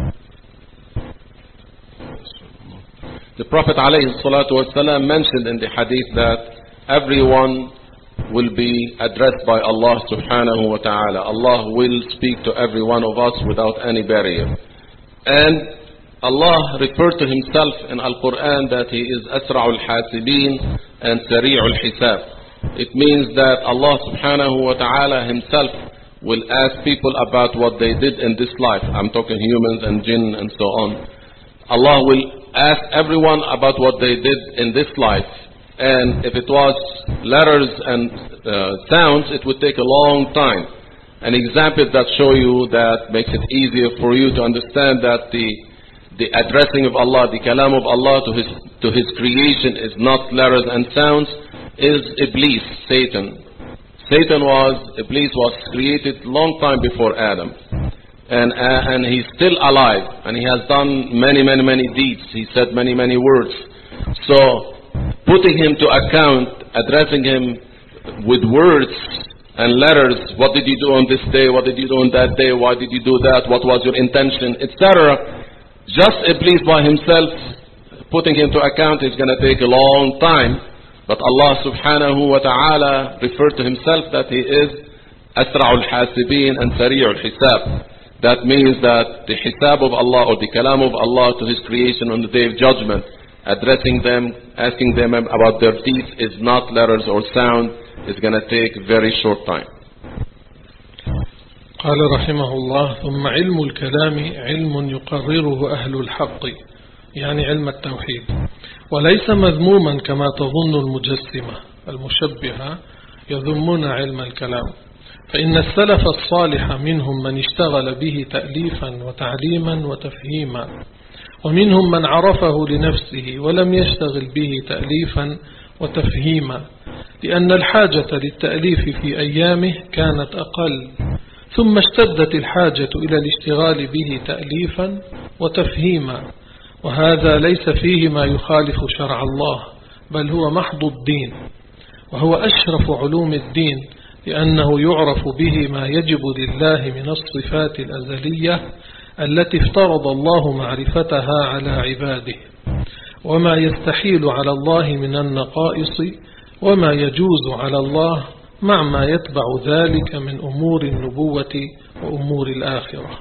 The Prophet ﷺ mentioned in the hadith that everyone will be addressed by Allah subhanahu wa ta'ala. Allah will speak to every one of us without any barrier. And Allah referred to Himself in Al-Quran that He is Asra'ul Hasibin and Sari'ul Hisab. It means that Allah subhanahu wa ta'ala Himself will ask people about what they did in this life. I'm talking humans and jinn and so on. Allah will ask everyone about what they did in this life. And if it was letters and sounds, it would take a long time. an example that show you that makes it easier for you to understand that the addressing of Allah, the kalam of Allah to His creation is not letters and sounds, is Iblis, Satan. Iblis was created long time before Adam. And he's still alive, and he has done many deeds. He said many words. So, putting him to account, addressing him with words and letters, what did you do on this day, what did you do on that day, why did you do that, what was your intention, etc. Just Iblis by himself, putting him to account is going to take a long time. But Allah subhanahu wa ta'ala referred to himself that he is Asra'ul Hasibin and Sari'ul Hisab. That means that the hisab of Allah or the kalam of Allah to His creation on the day of judgment, addressing them, asking them about their deeds is not letters or sound. It's going to take a very short time. قال رحمه الله: ثم علم الكلام علم يقرره أهل الحق، يعني علم التوحيد، وليس مذموما كما تظن المجسمة المشبهة يذمون علم الكلام، فإن السلف الصالح منهم من اشتغل به تأليفا وتعليما وتفهيما، ومنهم من عرفه لنفسه ولم يشتغل به تأليفا وتفهيما، لأن الحاجة للتأليف في أيامه كانت أقل، ثم اشتدت الحاجة إلى الاشتغال به تأليفا وتفهيما، وهذا ليس فيه ما يخالف شرع الله، بل هو محض الدين، وهو أشرف علوم الدين، لأنه يعرف به ما يجب لله من الصفات الأزلية التي افترض الله معرفتها على عباده، وما يستحيل على الله من النقائص، وما يجوز على الله مع ما يتبع ذلك من أمور النبوة وأمور الآخرة.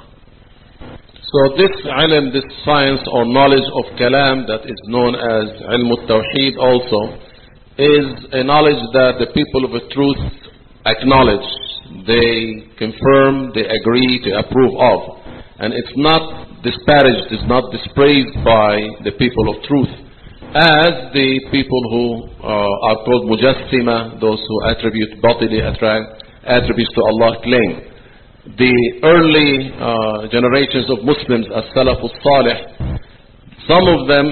So this ilm, this science or knowledge of kalam that is known as ilm al-tawheed also, is a knowledge that the people of the truth acknowledge, they confirm, they agree, they approve of. And it's not disparaged, it's not dispraised by the people of truth, as the people who are called mujassima, those who attribute batili attributes to Allah, claim. The early generations of Muslims, as Salafus Salih, some of them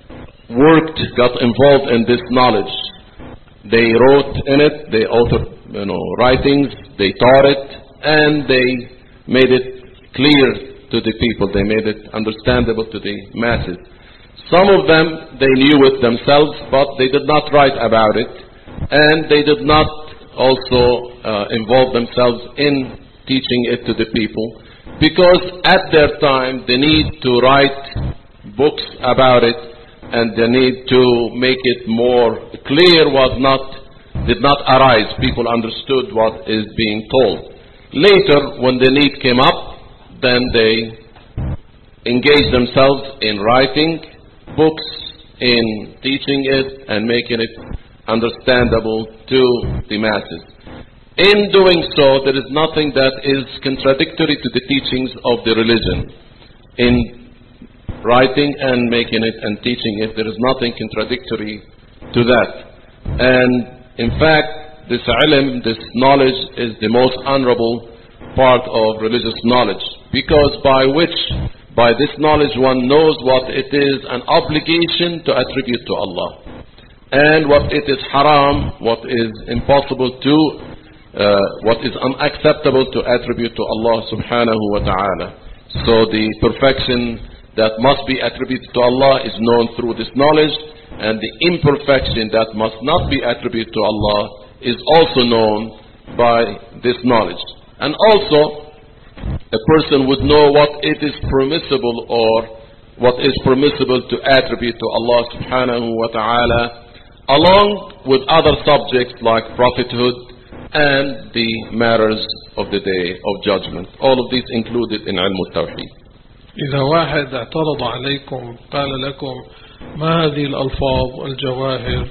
got involved in this knowledge. They wrote in it, they authored writings, they taught it, and they made it clear to the people, they made it understandable to the masses. Some of them, they knew it themselves, but they did not write about it, and they did not also involve themselves in teaching it to the people, because at their time, the need to write books about it, and the need to make it more clear did not arise. People understood what is being told. Later, when the need came up, then they engaged themselves in writing books, in teaching it, and making it understandable to the masses. In doing so, there is nothing that is contradictory to the teachings of the religion. In writing and making it and teaching it, there is nothing contradictory to that. And in fact, this ilm, this knowledge, is the most honorable part of religious knowledge, because by this knowledge one knows what it is an obligation to attribute to Allah, and what it is haram, what is impossible to, what is unacceptable to attribute to Allah subhanahu wa ta'ala. So the perfection that must be attributed to Allah is known through this knowledge, and the imperfection that must not be attributed to Allah is also known by this knowledge. And also, a person would know what it is permissible or what is permissible to attribute to Allah subhanahu wa ta'ala, along with other subjects like prophethood and the matters of the day of judgment. All of these included in ilm al-tawheed. إذا واحد اعترض عليكم قال لكم ما هذه الألفاظ والجواهر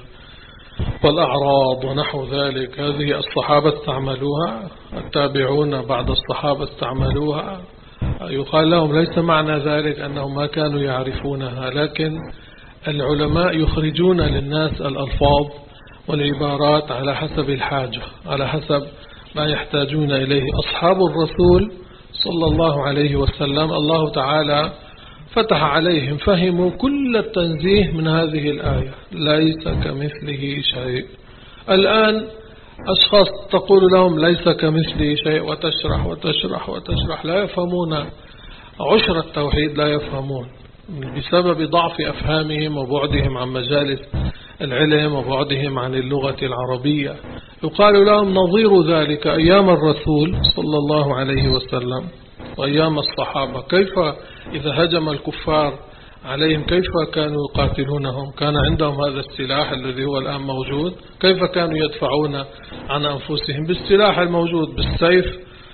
والأعراض ونحو ذلك، هذه الصحابة استعملوها، التابعون بعد الصحابة استعملوها، يقال لهم ليس معنى ذلك أنهم ما كانوا يعرفونها، لكن العلماء يخرجون للناس الألفاظ والعبارات على حسب الحاجة، على حسب لا يحتاجون إليه. أصحاب الرسول صلى الله عليه وسلم الله تعالى فتح عليهم، فهموا كل التنزيه من هذه الآية، ليس كمثله شيء. الآن أشخاص تقول لهم ليس كمثله شيء وتشرح وتشرح وتشرح، لا يفهمون عشر التوحيد، لا يفهمون بسبب ضعف أفهامهم وبعدهم عن مجالس العلم وبعدهم عن اللغة العربية. يقال لهم نظير ذلك أيام الرسول صلى الله عليه وسلم وأيام الصحابة، كيف إذا هجم الكفار عليهم كيف كانوا يقاتلونهم؟ كان عندهم هذا السلاح الذي هو الآن موجود، كيف كانوا يدفعون عن أنفسهم؟ بالسلاح الموجود، بالسيف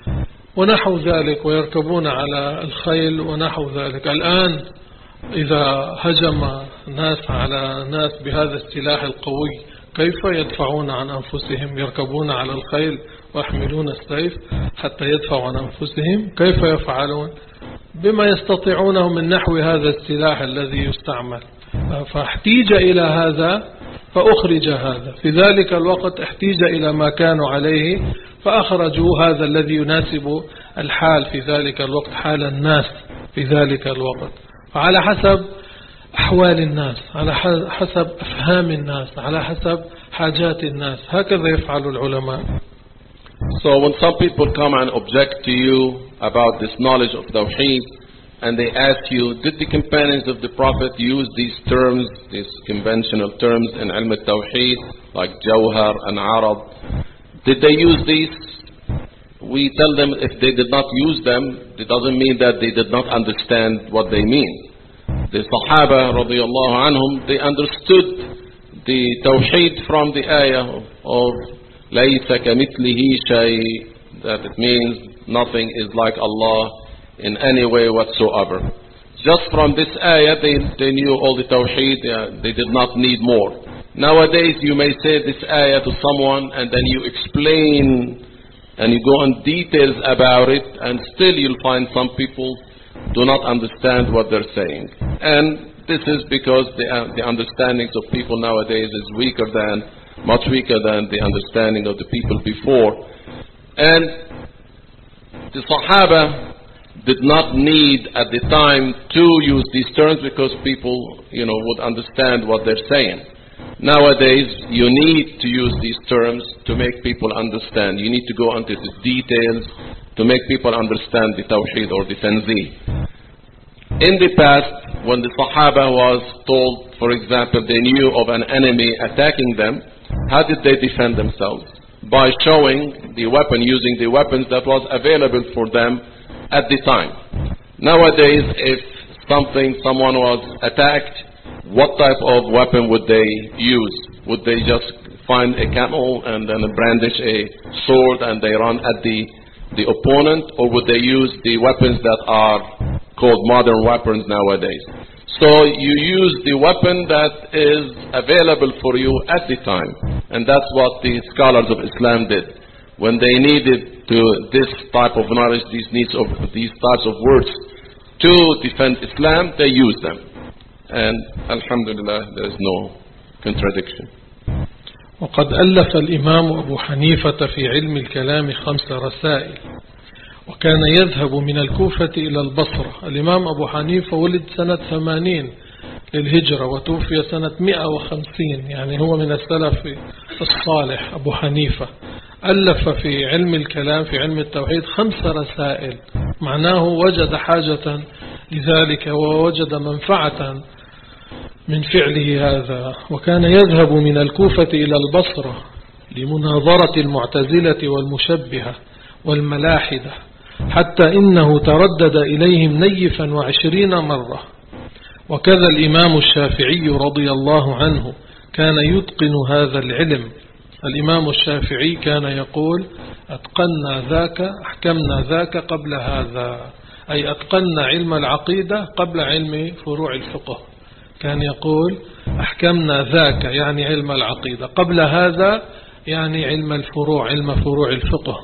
ونحو ذلك، ويركبون على الخيل ونحو ذلك. الآن إذا هجم ناس على ناس بهذا السلاح القوي كيف يدفعون عن أنفسهم؟ يركبون على الخيل ويحملون السيف حتى يدفعوا عن أنفسهم. كيف يفعلون؟ بما يستطيعونه من نحو هذا السلاح الذي يستعمل. فاحتيج إلى هذا فأخرج هذا، في ذلك الوقت احتيج إلى ما كانوا عليه فأخرجوا هذا الذي يناسب الحال في ذلك الوقت، حال الناس في ذلك الوقت، فعلى حسب أحوال الناس، على حسب أفهام الناس، على حسب حاجات الناس. هكذا يفعل العلماء. So when some people come and object to you about this knowledge of Tawheed, and they ask you, did the companions of the Prophet use these terms, these conventional terms in Ilm al-Tawheed, like Jawhar and Arab? Did they use these? We tell them if they did not use them, it doesn't mean that they did not understand what they mean. The Sahaba radiyallahu anhum, they understood the Tawheed from the ayah of لَيْسَ كَمِثْلِهِ شَيْءٍ, that it means nothing is like Allah in any way whatsoever. Just from this ayah they knew all the Tawheed, they did not need more. Nowadays you may say this ayah to someone and then you explain and you go in details about it, and still you'll find some people do not understand what they're saying. And this is because the understandings of people nowadays is much weaker than the understanding of the people before. And the Sahaba did not need at the time to use these terms because people, would understand what they're saying. Nowadays, you need to use these terms to make people understand. You need to go into the details to make people understand the Tawheed or the Tanzih. In the past, when the Sahaba was told, for example, they knew of an enemy attacking them, how did they defend themselves? By showing the weapon, using the weapons that was available for them at the time. Nowadays, if someone was attacked, what type of weapon would they use? Would they just find a camel and then brandish a sword and they run at the opponent? Or would they use the weapons that are called modern weapons nowadays? So you use the weapon that is available for you at the time. And that's what the scholars of Islam did. When they needed this type of knowledge, these types of words to defend Islam, they used them. And alhamdulillah, there is no contradiction. وقد ألف الإمام أبو حنيفة في علم الكلام 5 رسائل، وكان يذهب من الكوفة إلى البصرة. الإمام أبو حنيفة ولد سنة 80 للهجرة وتوفي سنة 150، يعني هو من السلف الصالح. أبو حنيفة ألف في علم الكلام، في علم التوحيد 5 رسائل، معناه وجد حاجة لذلك ووجد منفعة من فعله هذا. وكان يذهب من الكوفة إلى البصرة لمناظرة المعتزلة والمشبهة والملاحدة، حتى إنه تردد إليهم نيفا 20 مرة. وكذا الإمام الشافعي رضي الله عنه كان يتقن هذا العلم. الإمام الشافعي كان يقول: أتقنا ذاك أحكمنا ذاك قبل هذا، أي أتقنا علم العقيدة قبل علم فروع الفقه. كان يقول: أحكمنا ذاك يعني علم العقيدة، قبل هذا يعني علم الفروع، علم فروع الفقه.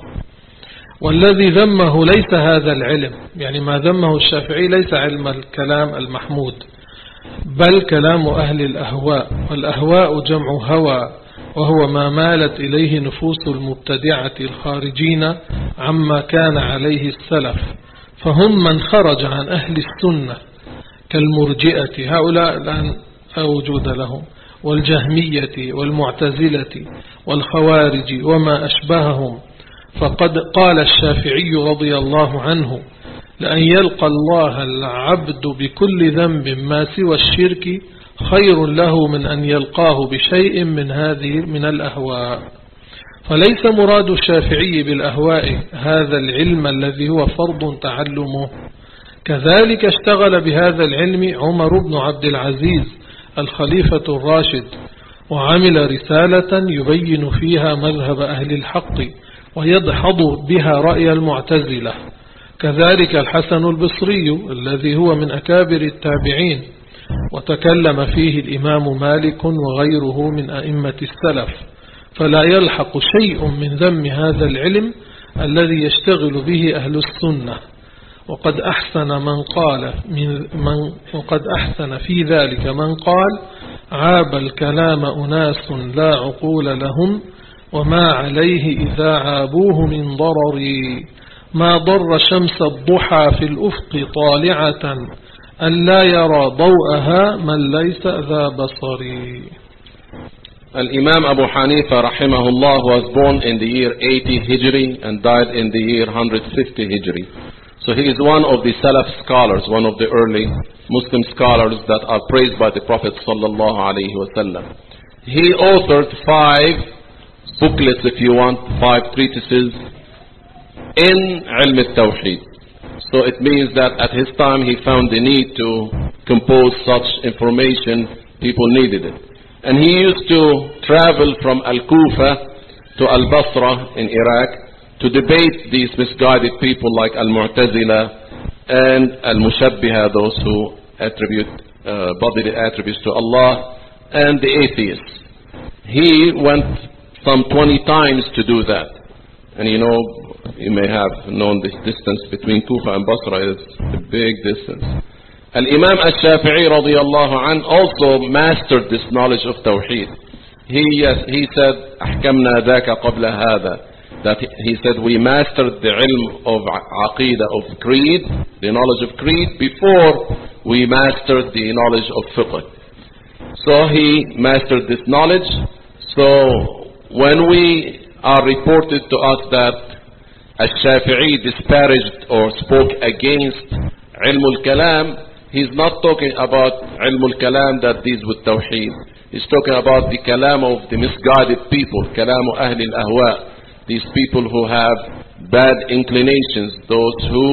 والذي ذمه ليس هذا العلم، يعني ما ذمه الشافعي ليس علم الكلام المحمود، بل كلام أهل الأهواء. والأهواء جمع هوى، وهو ما مالت إليه نفوس المبتدعة الخارجين عما كان عليه السلف، فهم من خرج عن أهل السنة كالمرجئة، هؤلاء الآن لا وجود لهم، والجهمية والمعتزلة والخوارج وما أشبههم. فقد قال الشافعي رضي الله عنه: لأن يلقى الله العبد بكل ذنب ما سوى الشرك خير له من أن يلقاه بشيء من الأهواء. فليس مراد الشافعي بالأهواء هذا العلم الذي هو فرض تعلمه. كذلك اشتغل بهذا العلم عمر بن عبد العزيز الخليفة الراشد، وعمل رسالة يبين فيها مذهب أهل الحق ويدحض بها رأي المعتزلة. كذلك الحسن البصري الذي هو من أكابر التابعين، وتكلم فيه الإمام مالك وغيره من أئمة السلف، فلا يلحق شيء من ذم هذا العلم الذي يشتغل به أهل السنة. وقد أحسن في ذلك من قال: عاب الكلام أناس لا عقول لهم، وما عليه إذا عابوه من ضرر، ما ضر شمس الضحى في الأفق طالعة، أن لا يرى ضوءها من ليس ذا بصر. Al-Imam Abu Hanifa rahimahullah was born in the year 80 Hijri and died in the year 150 Hijri. So he is one of the Salaf scholars, one of the early Muslim scholars that are praised by the Prophet sallallahu alaihi wasallam. He authored 5 booklets, if you want, 5 treatises in Ilm al-Tawheed. So it means that at his time he found the need to compose such information, people needed it. And he used to travel from Al-Kufa to Al-Basra in Iraq to debate these misguided people like Al-Mu'tazila and Al-Mushabbiha, those who attribute bodily attributes to Allah, and the atheists. He went some 20 times to do that. And you know, you may have known this distance between Kufa and Basra is a big distance. Al-Imam al-Shafi'i radiyallahu anh also mastered this knowledge of Tawheed. He said, أحكمنا ذاك قبل هذا. That he said, we mastered the ilm of Aqidah, of creed, the knowledge of creed, before we mastered the knowledge of fiqh. So he mastered this knowledge. So when we are reported to us that al-Shafi'i disparaged or spoke against ilm al-kalam, he's not talking about ilm al-kalam that deals with Tawheed. He's talking about the kalam of the misguided people, kalam ahli al-ahwa, these people who have bad inclinations, those who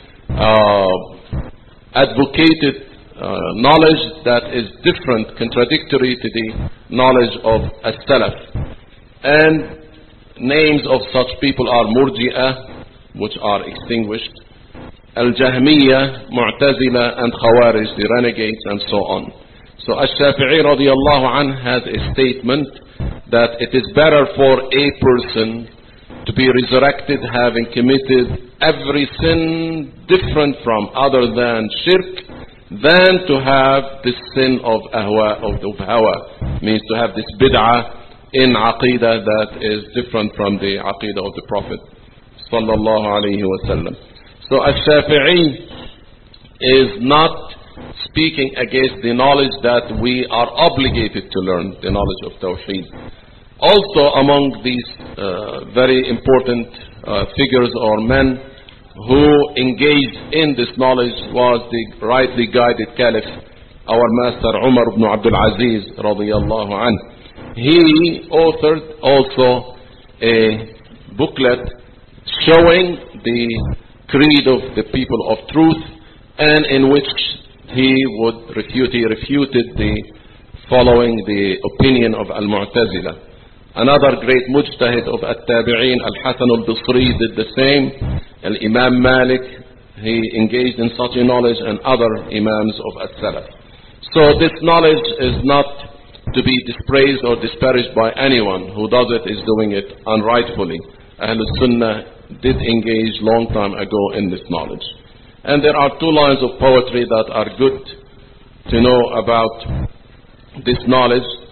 advocated knowledge that is different, contradictory to the knowledge of as-salaf. And names of such people are Murji'ah, which are extinguished, Al-Jahmiyyah, Mu'tazila, and Khawarij, the renegades, and so on. So Al-Shafi'i radiyallahu anh has a statement that it is better for a person to be resurrected having committed every sin different from other than shirk, than to have this sin of ahwa, of hawa, means to have this bid'ah in aqidah that is different from the aqidah of the Prophet sallallahu alayhi wa sallam. So Al-Shafi'i is not speaking against the knowledge that we are obligated to learn, the knowledge of Tawheed. Also among these very important figures or men who engaged in this knowledge was the rightly guided Caliph, our master Umar ibn Abdul Aziz radiyallahu anh. He authored also a booklet showing the creed of the people of truth, and in which he refuted the following the opinion of Al-Mu'tazila. Another great mujtahid of At-Tabi'een, Al-Hasan al-Basri, did the same. Al-Imam Malik, he engaged in such a knowledge, and other Imams of As-Salaf. So this knowledge is not to be dispraised or disparaged by anyone. Who does it is doing it unrightfully. Ahlul Sunnah did engage long time ago in this knowledge. And there are 2 lines of poetry that are good to know about this knowledge.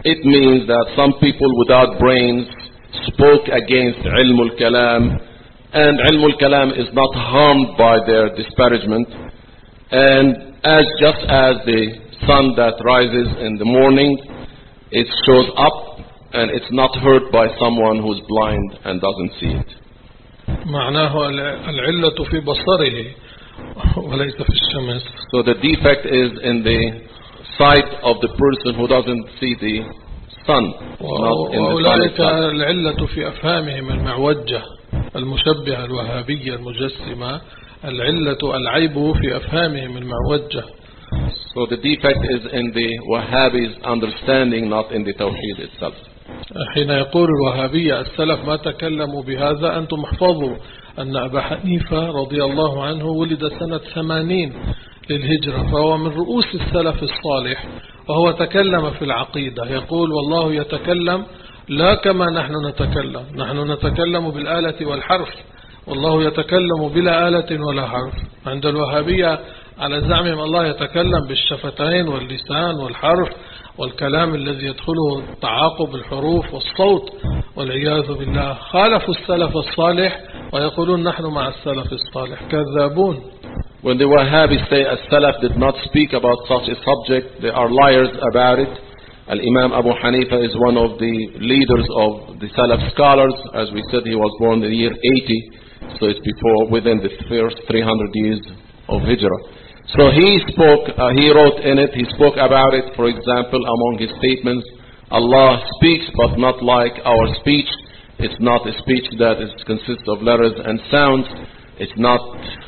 it means that some people without brains spoke against ilm al-kalam, and ilm al-kalam is not harmed by their disparagement. And just as the sun that rises in the morning, it shows up and it's not hurt by someone who's blind and doesn't see it. معناه العلة في بصره وليس في الشمس. So the defect is in the sight of the person who doesn't see the sun, not in the sun وأولئك itself. العلة في أفهامهم المعوجة المشبهة الوهابية المجسمة. العلة العيب في أفهامهم المعوجة. So the defect is in the Wahhabis' understanding, not in the Tawheed itself. حين يقول الوهابية السلف ما تكلموا بهذا، أنتم احفظوا أن أبا حنيفة رضي الله عنه ولد سنة 80 للهجرة، فهو من رؤوس السلف الصالح، وهو تكلم في العقيدة. يقول والله يتكلم لا كما نحن نتكلم، نحن نتكلم بالآلة والحرف، والله يتكلم بلا آلة ولا حرف. عند الوهابية على زعمهم الله يتكلم بالشفتين واللسان والحرف والكلام الذي يدخله تعاقب الحروف والصوت، والعياذ بالله. خالفوا السلف الصالح ويقولون نحن مع السلف الصالح. كذابون. When the Wahhabis say as-Salaf did not speak about such a subject, they are liars about it. Al-Imam Abu Hanifa is one of the leaders of the Salaf scholars. As we said, he was born in the year 80, so it's within the first 300 years of Hijrah. So he wrote in it, he spoke about it, for example, among his statements, Allah speaks but not like our speech. It's not a speech that consists of letters and sounds. It's not,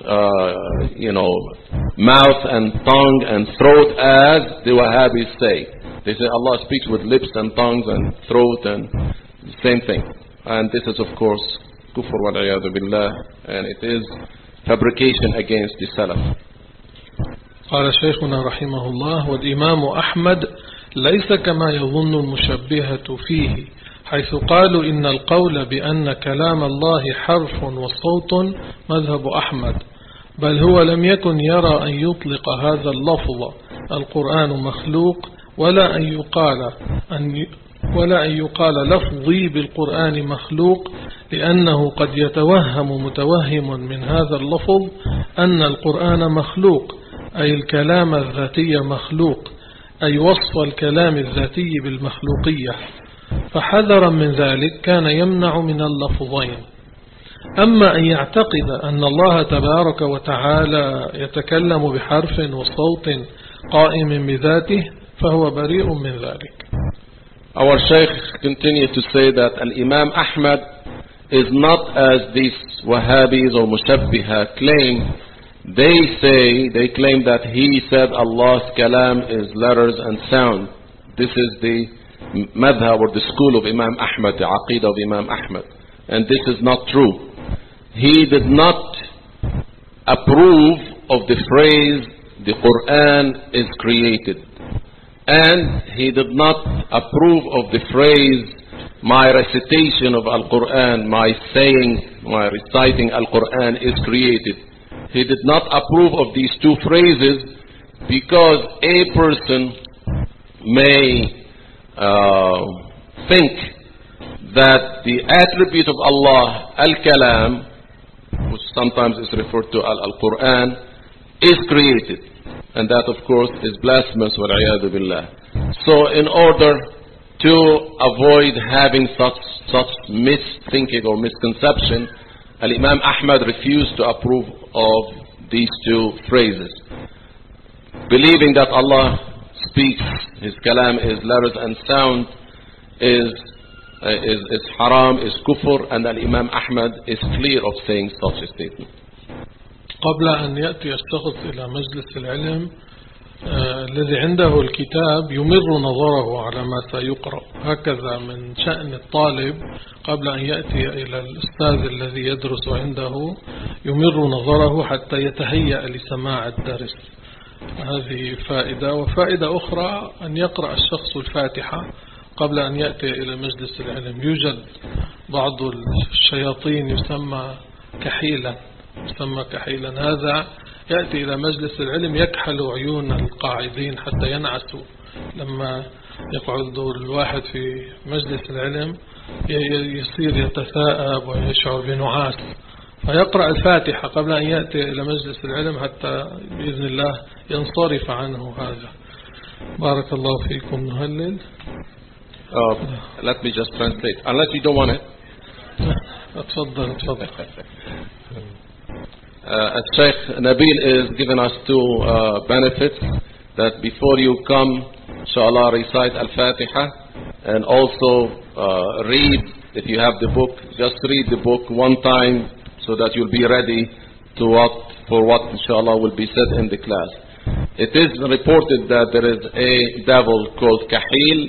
mouth and tongue and throat as the Wahhabis say. They say Allah speaks with lips and tongues and throat and the same thing. And this is of course kufr wal-'iyadhu billah, and it is fabrication against the Salaf. قال شيخنا رحمه الله: والإمام أحمد ليس كما يظن المشبهة فيه، حيث قالوا إن القول بأن كلام الله حرف وصوت مذهب أحمد، بل هو لم يكن يرى أن يطلق هذا اللفظ القرآن مخلوق، ولا أن يقال لفظي بالقرآن مخلوق، لأنه قد يتوهم متوهم من هذا اللفظ أن القرآن مخلوق، أي الكلام الذاتي مخلوق، أي وصف الكلام الذاتي بالمخلوقية، فحذرا من ذلك كان يمنع من اللفظين. أما أن يعتقد أن الله تبارك وتعالى يتكلم بحرف وصوت قائم بذاته فهو بريء من ذلك. Our Shaykh continued to say that Al-Imam Ahmad is not as these Wahhabis or Mushabbiha claim. They claim that he said Allah's kalam is letters and sound. This is the madhab or the school of Imam Ahmad, the aqidah of Imam Ahmad. And this is not true. He did not approve of the phrase, the Quran is created. And he did not approve of the phrase, my recitation of Al-Quran, my reciting Al-Quran is created. He did not approve of these two phrases because a person may think that the attribute of Allah, Al-Kalam, which sometimes is referred to Al-Quran, is created. And that of course is blasphemous, wal-'iyadhu billah. So in order to avoid having such misthinking or misconception, Al-Imam Ahmad refused to approve of these two phrases. Believing that Allah speaks, His kalam is letters and sound, is haram, is kufr, and Al-Imam Ahmad is clear of saying such a statement. قبل أن يأتي الشخص إلى مجلس العلم الذي عنده الكتاب يمر نظره على ما سيقرأ. هكذا من شأن الطالب قبل أن يأتي إلى الأستاذ الذي يدرس عنده يمر نظره حتى يتهيأ لسماع الدرس. هذه فائدة. وفائدة أخرى أن يقرأ الشخص الفاتحة قبل أن يأتي إلى مجلس العلم. يوجد بعض الشياطين يسمى كحيلا، هذا يأتي إلى مجلس العلم يكحل عيون القاعدين حتى ينعسوا لما يقعد الواحد في مجلس العلم يصير يتثاءب ويشعر بنعاس، فيقرأ الفاتحة قبل أن يأتي إلى مجلس العلم حتى بإذن الله ينصرف عنه هذا. بارك الله فيكم. نهلل. Let me just translate, unless you don't want it. تفضل. As Sheikh Nabil is giving us two benefits, that before you come, inshallah, recite Al-Fatiha, and also read, if you have the book, just read the book one time so that you'll be ready for what inshallah will be said in the class. It is reported that there is a devil called Kahil.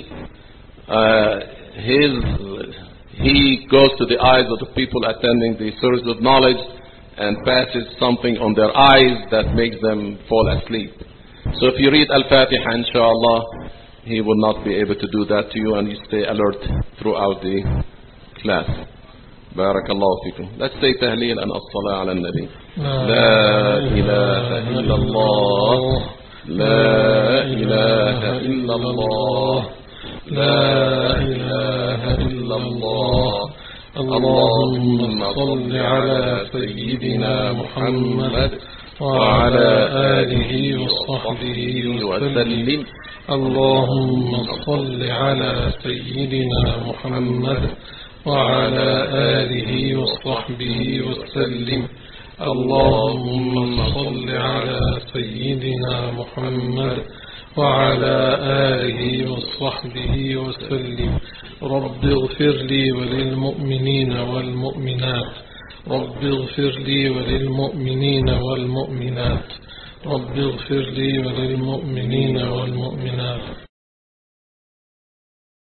He goes to the eyes of the people attending the service of knowledge and passes something on their eyes that makes them fall asleep. So if you read Al-Fatiha, inshallah, he will not be able to do that to you, and you stay alert throughout the class. Barakallahu fikum. Let's say tahleel and as-salah ala al-nabi. La ilaha illallah. La ilaha illallah. La ilaha illallah. اللهم صل على سيدنا محمد وعلى آله وصحبه وسلم. اللهم صل على سيدنا محمد وعلى آله وصحبه وسلم. اللهم صل على سيدنا محمد وعلى آله وصحبه وسلم. رب اغفر لي وللمؤمنين والمؤمنات. رب اغفر لي وللمؤمنين والمؤمنات. رب اغفر لي وللمؤمنين والمؤمنات.